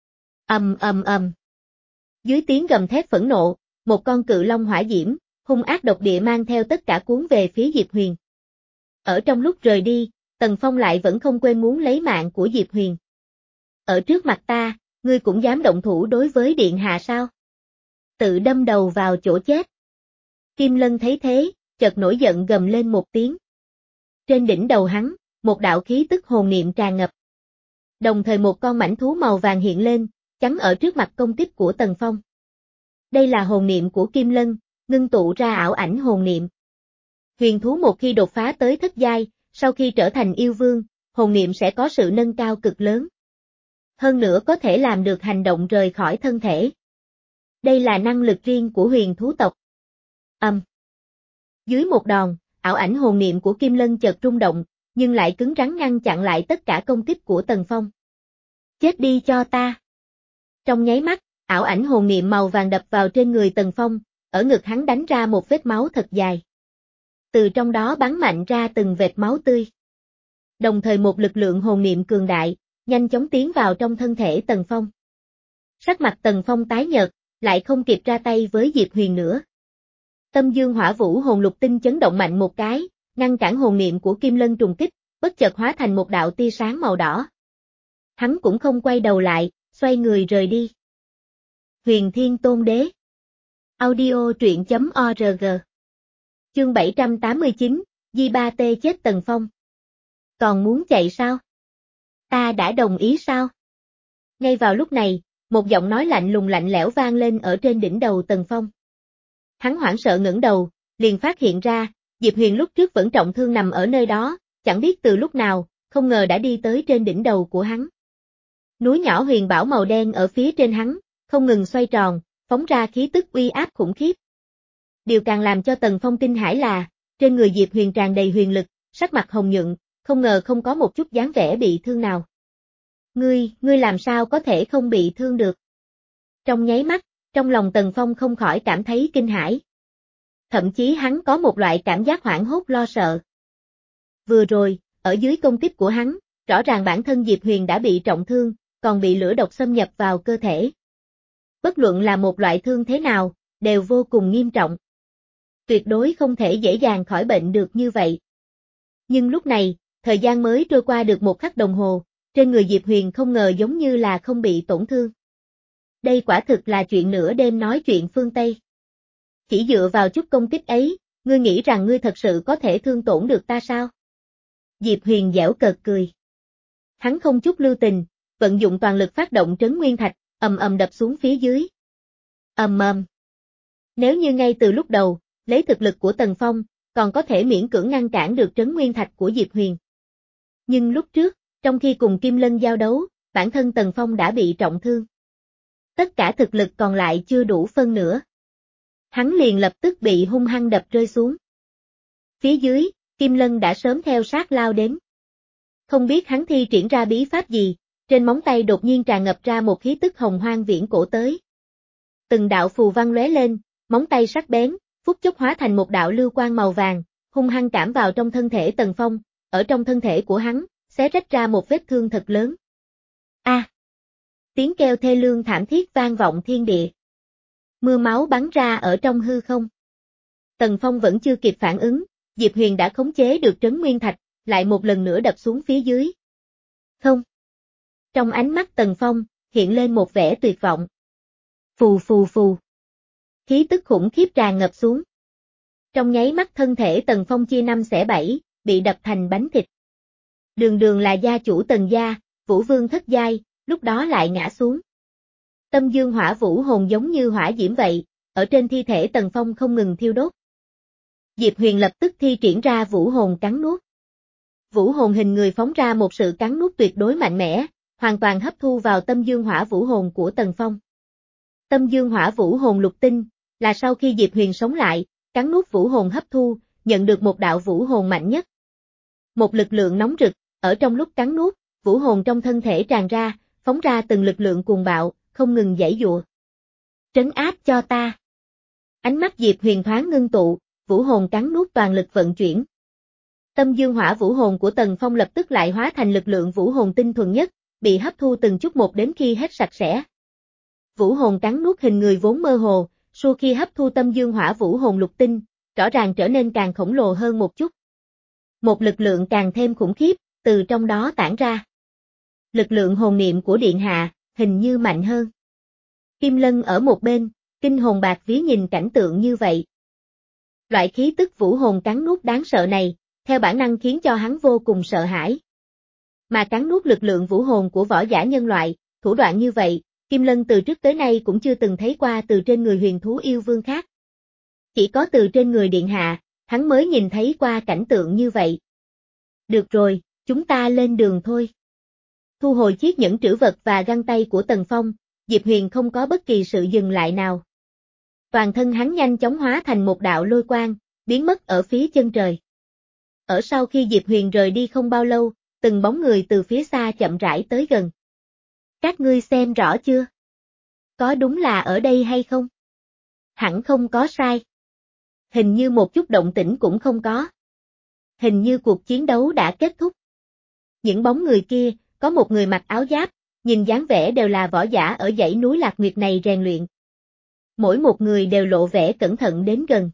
Ầm ầm ầm. Dưới tiếng gầm thét phẫn nộ, một con cự long hỏa diễm, hung ác độc địa mang theo tất cả cuốn về phía Diệp Huyền. Ở trong lúc rời đi, Tần Phong lại vẫn không quên muốn lấy mạng của Diệp Huyền. Ở trước mặt ta, ngươi cũng dám động thủ đối với điện hạ sao? Tự đâm đầu vào chỗ chết. Kim Lân thấy thế, chợt nổi giận gầm lên một tiếng. Trên đỉnh đầu hắn, một đạo khí tức hồn niệm tràn ngập. Đồng thời một con mãnh thú màu vàng hiện lên, chắn ở trước mặt công kích của Tần Phong. Đây là hồn niệm của Kim Lân, ngưng tụ ra ảo ảnh hồn niệm. Huyền thú một khi đột phá tới thất giai, sau khi trở thành yêu vương, hồn niệm sẽ có sự nâng cao cực lớn. Hơn nữa có thể làm được hành động rời khỏi thân thể. Đây là năng lực riêng của huyền thú tộc. Âm. Dưới một đòn, ảo ảnh hồn niệm của Kim Lân chợt rung động, nhưng lại cứng rắn ngăn chặn lại tất cả công kích của Tần Phong. Chết đi cho ta. Trong nháy mắt, ảo ảnh hồn niệm màu vàng đập vào trên người Tần Phong, ở ngực hắn đánh ra một vết máu thật dài. Từ trong đó bắn mạnh ra từng vệt máu tươi. Đồng thời một lực lượng hồn niệm cường đại, nhanh chóng tiến vào trong thân thể Tần Phong. Sắc mặt Tần Phong tái nhợt, lại không kịp ra tay với Diệp Huyền nữa. Tâm Dương Hỏa Vũ hồn lục tinh chấn động mạnh một cái, ngăn cản hồn niệm của Kim Lân trùng kích, bất chợt hóa thành một đạo tia sáng màu đỏ. Hắn cũng không quay đầu lại, xoay người rời đi. Huyền Thiên Tôn Đế. Audio truyện chấm org. Chương bảy trăm tám mươi chín, Di Ba Tê chết Tần Phong. Còn muốn chạy sao? Ta đã đồng ý sao? Ngay vào lúc này, một giọng nói lạnh lùng lạnh lẽo vang lên ở trên đỉnh đầu Tần Phong. Hắn hoảng sợ ngẩng đầu, liền phát hiện ra, Diệp Huyền lúc trước vẫn trọng thương nằm ở nơi đó, chẳng biết từ lúc nào, không ngờ đã đi tới trên đỉnh đầu của hắn. Núi nhỏ huyền bảo màu đen ở phía trên hắn, không ngừng xoay tròn, phóng ra khí tức uy áp khủng khiếp. Điều càng làm cho Tần Phong kinh hãi là, trên người Diệp Huyền tràn đầy huyền lực, sắc mặt hồng nhuận, không ngờ không có một chút dáng vẻ bị thương nào. Ngươi, ngươi làm sao có thể không bị thương được? Trong nháy mắt, trong lòng Tần Phong không khỏi cảm thấy kinh hãi. Thậm chí hắn có một loại cảm giác hoảng hốt lo sợ. Vừa rồi, ở dưới công kích của hắn, rõ ràng bản thân Diệp Huyền đã bị trọng thương, còn bị lửa độc xâm nhập vào cơ thể. Bất luận là một loại thương thế nào, đều vô cùng nghiêm trọng. Tuyệt đối không thể dễ dàng khỏi bệnh được như vậy. Nhưng lúc này, thời gian mới trôi qua được một khắc đồng hồ, trên người Diệp Huyền không ngờ giống như là không bị tổn thương. Đây quả thực là chuyện nửa đêm nói chuyện phương Tây. Chỉ dựa vào chút công kích ấy, ngươi nghĩ rằng ngươi thật sự có thể thương tổn được ta sao? Diệp Huyền giễu cợt cười. Hắn không chút lưu tình, vận dụng toàn lực phát động trấn nguyên thạch, ầm ầm đập xuống phía dưới. Ầm ầm. Nếu như ngay từ lúc đầu, lấy thực lực của Tần Phong, còn có thể miễn cưỡng ngăn cản được trấn nguyên thạch của Diệp Huyền. Nhưng lúc trước, trong khi cùng Kim Lân giao đấu, bản thân Tần Phong đã bị trọng thương. Tất cả thực lực còn lại chưa đủ phân nửa. Hắn liền lập tức bị hung hăng đập rơi xuống. Phía dưới, Kim Lân đã sớm theo sát lao đến. Không biết hắn thi triển ra bí pháp gì, trên móng tay đột nhiên tràn ngập ra một khí tức hồng hoang viễn cổ tới. Từng đạo phù văn lóe lên, móng tay sắc bén, phút chốc hóa thành một đạo lưu quang màu vàng, hung hăng cảm vào trong thân thể Tần Phong, ở trong thân thể của hắn, xé rách ra một vết thương thật lớn. A! À, tiếng kêu thê lương thảm thiết vang vọng thiên địa. Mưa máu bắn ra ở trong hư không. Tần Phong vẫn chưa kịp phản ứng, Diệp Huyền đã khống chế được trấn nguyên thạch, lại một lần nữa đập xuống phía dưới. Không! Trong ánh mắt Tần Phong, hiện lên một vẻ tuyệt vọng. Phù phù phù. Khí tức khủng khiếp tràn ngập xuống. Trong nháy mắt thân thể Tần Phong chia năm xẻ bảy, bị đập thành bánh thịt. Đường đường là gia chủ Tần gia, Vũ Vương thất giai, lúc đó lại ngã xuống. Tâm Dương Hỏa Vũ hồn giống như hỏa diễm vậy, ở trên thi thể Tần Phong không ngừng thiêu đốt. Diệp Huyền lập tức thi triển ra Vũ hồn cắn nuốt. Vũ hồn hình người phóng ra một sự cắn nuốt tuyệt đối mạnh mẽ, hoàn toàn hấp thu vào Tâm Dương Hỏa Vũ hồn của Tần Phong. Tâm Dương Hỏa Vũ hồn lục tinh, là sau khi Diệp Huyền sống lại, cắn nuốt vũ hồn hấp thu, nhận được một đạo vũ hồn mạnh nhất. Một lực lượng nóng rực, ở trong lúc cắn nuốt, vũ hồn trong thân thể tràn ra, phóng ra từng lực lượng cuồng bạo, không ngừng giãy giụa. Trấn áp cho ta. Ánh mắt Diệp Huyền thoáng ngưng tụ, vũ hồn cắn nuốt toàn lực vận chuyển. Tâm Dương Hỏa Vũ hồn của Tần Phong lập tức lại hóa thành lực lượng vũ hồn tinh thuần nhất, bị hấp thu từng chút một đến khi hết sạch sẽ. Vũ hồn cắn nuốt hình người vốn mơ hồ, sau khi hấp thu Tâm Dương Hỏa Vũ hồn lục tinh, rõ ràng trở nên càng khổng lồ hơn một chút. Một lực lượng càng thêm khủng khiếp, từ trong đó tản ra. Lực lượng hồn niệm của Điện Hạ, hình như mạnh hơn. Kim Lân ở một bên, kinh hồn bạc vía nhìn cảnh tượng như vậy. Loại khí tức vũ hồn cắn nuốt đáng sợ này, theo bản năng khiến cho hắn vô cùng sợ hãi. Mà cắn nuốt lực lượng vũ hồn của võ giả nhân loại, thủ đoạn như vậy, Kim Lân từ trước tới nay cũng chưa từng thấy qua từ trên người huyền thú yêu vương khác. Chỉ có từ trên người điện hạ, hắn mới nhìn thấy qua cảnh tượng như vậy. Được rồi, chúng ta lên đường thôi. Thu hồi chiếc nhẫn trữ vật và găng tay của Tần Phong, Diệp Huyền không có bất kỳ sự dừng lại nào. Toàn thân hắn nhanh chóng hóa thành một đạo lôi quang, biến mất ở phía chân trời. Ở sau khi Diệp Huyền rời đi không bao lâu, từng bóng người từ phía xa chậm rãi tới gần. Các ngươi xem rõ chưa? Có đúng là ở đây hay không? Hẳn không có sai. Hình như một chút động tĩnh cũng không có. Hình như cuộc chiến đấu đã kết thúc. Những bóng người kia, có một người mặc áo giáp, nhìn dáng vẻ đều là võ giả ở dãy núi Lạc Nguyệt này rèn luyện. Mỗi một người đều lộ vẻ cẩn thận đến gần.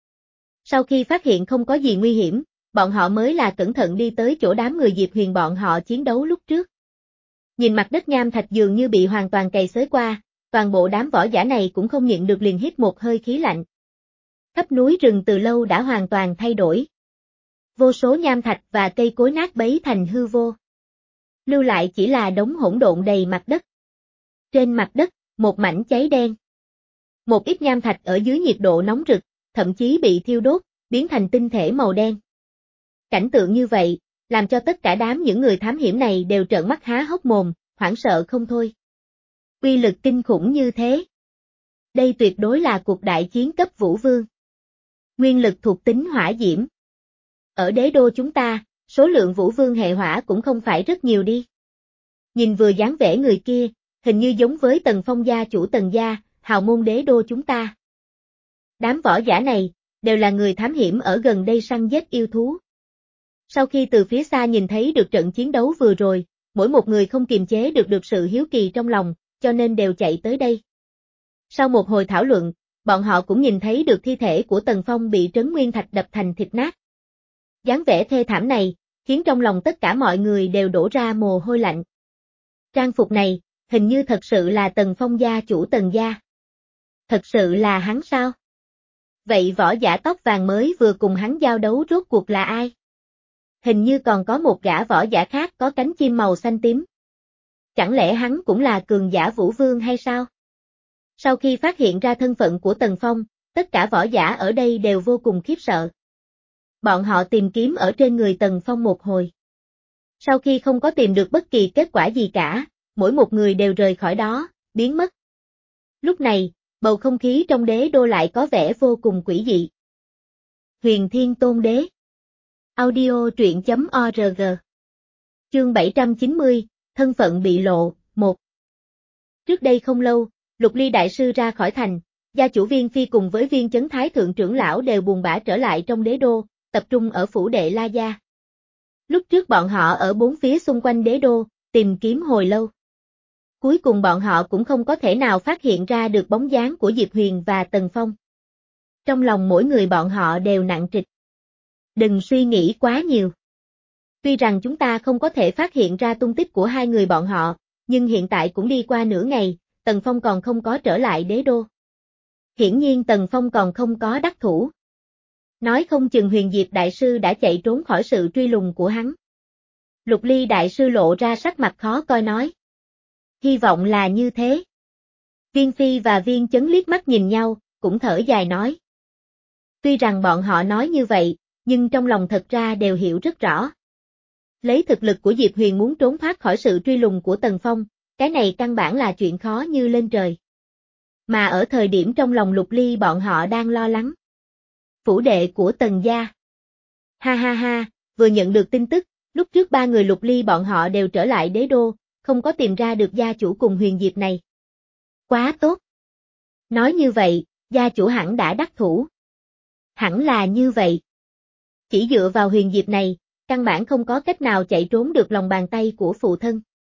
Sau khi phát hiện không có gì nguy hiểm, bọn họ mới là cẩn thận đi tới chỗ đám người Diệp Huyền bọn họ chiến đấu lúc trước. Nhìn mặt đất nham thạch dường như bị hoàn toàn cày xới qua, toàn bộ đám võ giả này cũng không nhịn được liền hít một hơi khí lạnh. Khắp núi rừng từ lâu đã hoàn toàn thay đổi. Vô số nham thạch và cây cối nát bấy thành hư vô. Lưu lại chỉ là đống hỗn độn đầy mặt đất. Trên mặt đất, một mảnh cháy đen. Một ít nham thạch ở dưới nhiệt độ nóng rực, thậm chí bị thiêu đốt, biến thành tinh thể màu đen. Cảnh tượng như vậy, làm cho tất cả đám những người thám hiểm này đều trợn mắt há hốc mồm, hoảng sợ không thôi. Uy lực kinh khủng như thế. Đây tuyệt đối là cuộc đại chiến cấp vũ vương. Nguyên lực thuộc tính hỏa diễm. Ở đế đô chúng ta, số lượng vũ vương hệ hỏa cũng không phải rất nhiều đi. Nhìn vừa dáng vẻ người kia, hình như giống với Tần Phong gia chủ Tần gia, hào môn đế đô chúng ta. Đám võ giả này, đều là người thám hiểm ở gần đây săn giết yêu thú. Sau khi từ phía xa nhìn thấy được trận chiến đấu vừa rồi, mỗi một người không kiềm chế được được sự hiếu kỳ trong lòng, cho nên đều chạy tới đây. Sau một hồi thảo luận, bọn họ cũng nhìn thấy được thi thể của Tần Phong bị trấn nguyên thạch đập thành thịt nát. Dáng vẻ thê thảm này, khiến trong lòng tất cả mọi người đều đổ ra mồ hôi lạnh. Trang phục này, hình như thật sự là Tần Phong gia chủ Tần gia. Thật sự là hắn sao? Vậy võ giả tóc vàng mới vừa cùng hắn giao đấu rốt cuộc là ai? Hình như còn có một gã võ giả khác có cánh chim màu xanh tím. Chẳng lẽ hắn cũng là cường giả vũ vương hay sao? Sau khi phát hiện ra thân phận của Tần Phong, tất cả võ giả ở đây đều vô cùng khiếp sợ. Bọn họ tìm kiếm ở trên người Tần Phong một hồi. Sau khi không có tìm được bất kỳ kết quả gì cả, mỗi một người đều rời khỏi đó, biến mất. Lúc này, bầu không khí trong đế đô lại có vẻ vô cùng quỷ dị. Huyền Thiên Tôn Đế. Audio truyện chấm org. Chương bảy trăm chín mươi, thân phận bị lộ, một. Trước đây không lâu, Lục Ly đại sư ra khỏi thành, gia chủ Viên Phi cùng với Viên Chấn Thái thượng trưởng lão đều buồn bã trở lại trong đế đô, tập trung ở phủ đệ La Gia. Lúc trước bọn họ ở bốn phía xung quanh đế đô, tìm kiếm hồi lâu. Cuối cùng bọn họ cũng không có thể nào phát hiện ra được bóng dáng của Diệp Huyền và Tần Phong. Trong lòng mỗi người bọn họ đều nặng trịch. Đừng suy nghĩ quá nhiều. Tuy rằng chúng ta không có thể phát hiện ra tung tích của hai người bọn họ, nhưng hiện tại cũng đi qua nửa ngày, Tần Phong còn không có trở lại đế đô. Hiển nhiên Tần Phong còn không có đắc thủ. Nói không chừng Huyền Diệp đại sư đã chạy trốn khỏi sự truy lùng của hắn. Lục Ly đại sư lộ ra sắc mặt khó coi nói. Hy vọng là như thế. Viên Phi và Viên Chấn liếc mắt nhìn nhau, cũng thở dài nói. Tuy rằng bọn họ nói như vậy, nhưng trong lòng thật ra đều hiểu rất rõ. Lấy thực lực của Diệp Huyền muốn trốn thoát khỏi sự truy lùng của Tần Phong, cái này căn bản là chuyện khó như lên trời. Mà ở thời điểm trong lòng Lục Ly bọn họ đang lo lắng. Phủ đệ của Tần gia. Ha ha ha, vừa nhận được tin tức, lúc trước ba người Lục Ly bọn họ đều trở lại đế đô, không có tìm ra được gia chủ cùng Huyền Diệp này. Quá tốt. Nói như vậy, gia chủ hẳn đã đắc thủ. Hẳn là như vậy. Chỉ dựa vào Huyền Diệp này, căn bản không có cách nào chạy trốn được lòng bàn tay của phụ thân.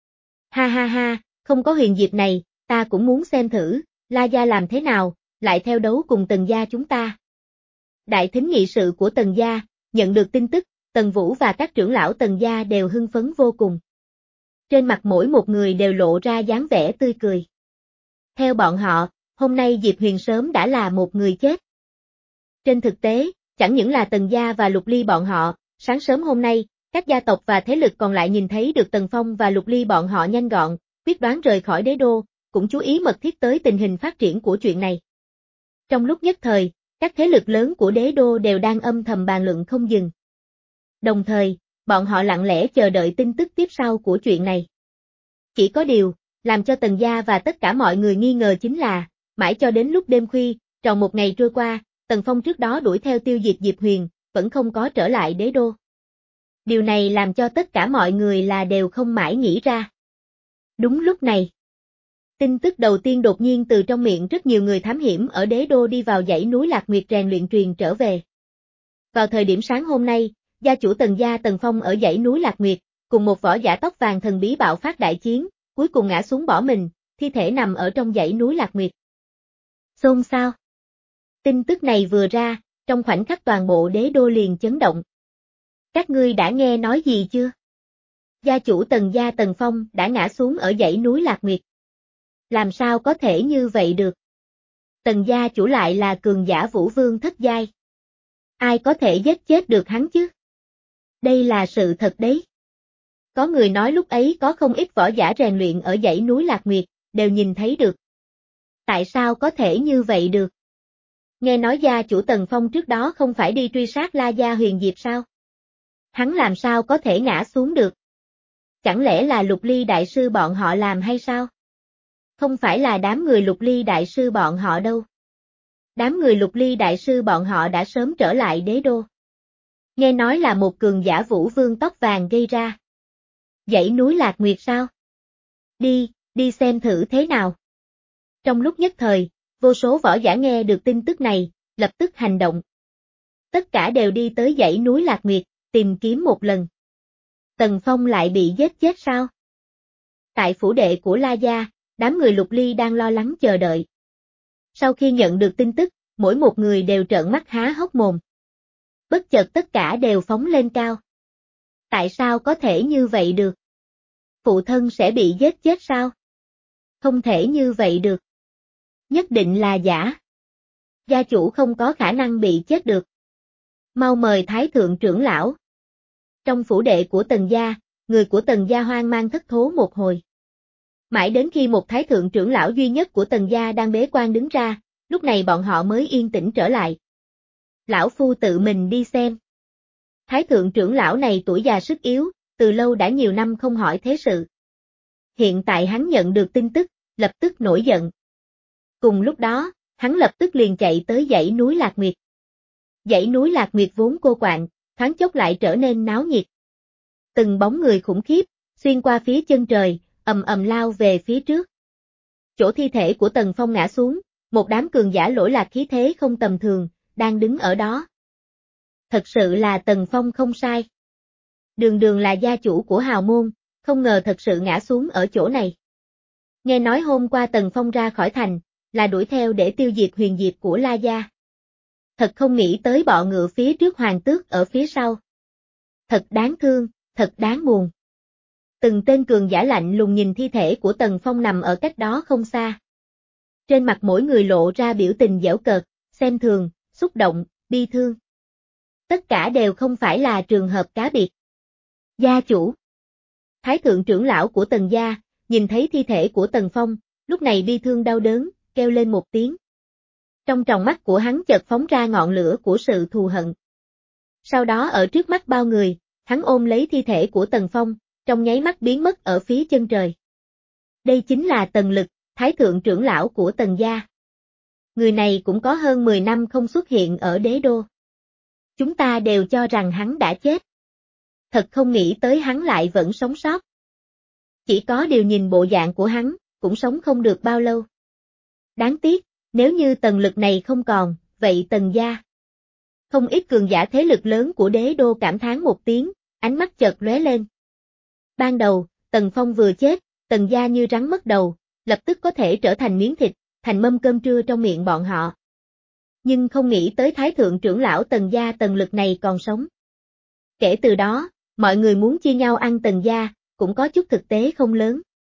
Ha ha ha, không có Huyền Diệp này, ta cũng muốn xem thử, La gia làm thế nào, lại theo đấu cùng Tần gia chúng ta. Đại thính nghị sự của Tần gia, nhận được tin tức, Tần Vũ và các trưởng lão Tần gia đều hưng phấn vô cùng. Trên mặt mỗi một người đều lộ ra dáng vẻ tươi cười. Theo bọn họ, hôm nay Diệp Huyền sớm đã là một người chết. Trên thực tế, chẳng những là Tần gia và Lục Ly bọn họ, Sáng sớm hôm nay, các gia tộc và thế lực còn lại nhìn thấy được Tần Phong và Lục Ly bọn họ nhanh gọn, quyết đoán rời khỏi đế đô, cũng chú ý mật thiết tới tình hình phát triển của chuyện này. Trong lúc nhất thời, các thế lực lớn của đế đô đều đang âm thầm bàn luận không dừng. Đồng thời, bọn họ lặng lẽ chờ đợi tin tức tiếp sau của chuyện này. Chỉ có điều, làm cho Tần gia và tất cả mọi người nghi ngờ chính là, mãi cho đến lúc đêm khuya, tròn một ngày trôi qua, Tần Phong trước đó đuổi theo tiêu diệt Diệp Huyền, vẫn không có trở lại đế đô. Điều này làm cho tất cả mọi người là đều không mãi nghĩ ra. Đúng lúc này, tin tức đầu tiên đột nhiên từ trong miệng rất nhiều người thám hiểm ở đế đô đi vào dãy núi Lạc Nguyệt rèn luyện truyền trở về. Vào thời điểm sáng hôm nay, gia chủ Tần gia Tần Phong ở dãy núi Lạc Nguyệt, cùng một võ giả tóc vàng thần bí bạo phát đại chiến, cuối cùng ngã xuống bỏ mình, thi thể nằm ở trong dãy núi Lạc Nguyệt. Xôn xao. Tin tức này vừa ra, trong khoảnh khắc toàn bộ đế đô liền chấn động. Các ngươi đã nghe nói gì chưa? Gia chủ Tần gia Tần Phong đã ngã xuống ở dãy núi Lạc Nguyệt. Làm sao có thể như vậy được? Tần gia chủ lại là cường giả vũ vương thất giai. Ai có thể giết chết được hắn chứ? Đây là sự thật đấy. Có người nói lúc ấy có không ít võ giả rèn luyện ở dãy núi Lạc Nguyệt, đều nhìn thấy được. Tại sao có thể như vậy được? Nghe nói gia chủ Tần Phong trước đó không phải đi truy sát La Gia Huyền Diệp sao? Hắn làm sao có thể ngã xuống được? Chẳng lẽ là Lục Ly đại sư bọn họ làm hay sao? Không phải là đám người Lục Ly đại sư bọn họ đâu. Đám người Lục Ly đại sư bọn họ đã sớm trở lại đế đô. Nghe nói là một cường giả vũ vương tóc vàng gây ra. Dãy núi Lạc Nguyệt sao? Đi, đi xem thử thế nào. Trong lúc nhất thời, vô số võ giả nghe được tin tức này, lập tức hành động. Tất cả đều đi tới dãy núi Lạc Nguyệt, tìm kiếm một lần. Tần Phong lại bị giết chết sao? Tại phủ đệ của La Gia, đám người Lục Ly đang lo lắng chờ đợi. Sau khi nhận được tin tức, mỗi một người đều trợn mắt há hốc mồm. Bất chợt tất cả đều phóng lên cao. Tại sao có thể như vậy được? Phụ thân sẽ bị giết chết sao? Không thể như vậy được. Nhất định là giả. Gia chủ không có khả năng bị chết được. Mau mời Thái Thượng trưởng lão. Trong phủ đệ của Tần gia, người của Tần gia hoang mang thất thố một hồi. Mãi đến khi một Thái Thượng trưởng lão duy nhất của Tần gia đang bế quan đứng ra, lúc này bọn họ mới yên tĩnh trở lại. Lão phu tự mình đi xem. Thái Thượng trưởng lão này tuổi già sức yếu, từ lâu đã nhiều năm không hỏi thế sự. Hiện tại hắn nhận được tin tức, lập tức nổi giận. Cùng lúc đó, hắn lập tức liền chạy tới dãy núi Lạc Nguyệt. Dãy núi Lạc Nguyệt vốn cô quạnh, thoáng chốc lại trở nên náo nhiệt. Từng bóng người khủng khiếp, xuyên qua phía chân trời, ầm ầm lao về phía trước. Chỗ thi thể của Tần Phong ngã xuống, một đám cường giả lỗi lạc khí thế không tầm thường, đang đứng ở đó. Thật sự là Tần Phong không sai. Đường đường là gia chủ của hào môn, không ngờ thật sự ngã xuống ở chỗ này. Nghe nói hôm qua Tần Phong ra khỏi thành, là đuổi theo để tiêu diệt Huyền Diệp của La Gia. Thật không nghĩ tới bọ ngựa phía trước hoàng tước ở phía sau. Thật đáng thương, thật đáng buồn. Từng tên cường giả lạnh lùng nhìn thi thể của Tần Phong nằm ở cách đó không xa. Trên mặt mỗi người lộ ra biểu tình giễu cợt, xem thường, xúc động, bi thương. Tất cả đều không phải là trường hợp cá biệt. Gia chủ. Thái thượng trưởng lão của Tần gia, nhìn thấy thi thể của Tần Phong, lúc này bi thương đau đớn, kêu lên một tiếng. Trong tròng mắt của hắn chợt phóng ra ngọn lửa của sự thù hận. Sau đó ở trước mắt bao người, hắn ôm lấy thi thể của Tần Phong, trong nháy mắt biến mất ở phía chân trời. Đây chính là Tần Lực, Thái thượng trưởng lão của Tần gia. Người này cũng có hơn mười năm không xuất hiện ở đế đô. Chúng ta đều cho rằng hắn đã chết. Thật không nghĩ tới hắn lại vẫn sống sót. Chỉ có điều nhìn bộ dạng của hắn, cũng sống không được bao lâu. Đáng tiếc, nếu như Tần Lực này không còn, vậy Tần gia. Không ít cường giả thế lực lớn của đế đô cảm thán một tiếng, ánh mắt chợt lóe lên. Ban đầu, Tần Phong vừa chết, Tần gia như rắn mất đầu, lập tức có thể trở thành miếng thịt, thành mâm cơm trưa trong miệng bọn họ. Nhưng không nghĩ tới Thái thượng trưởng lão Tần gia Tần Lực này còn sống. Kể từ đó, mọi người muốn chia nhau ăn Tần gia, cũng có chút thực tế không lớn.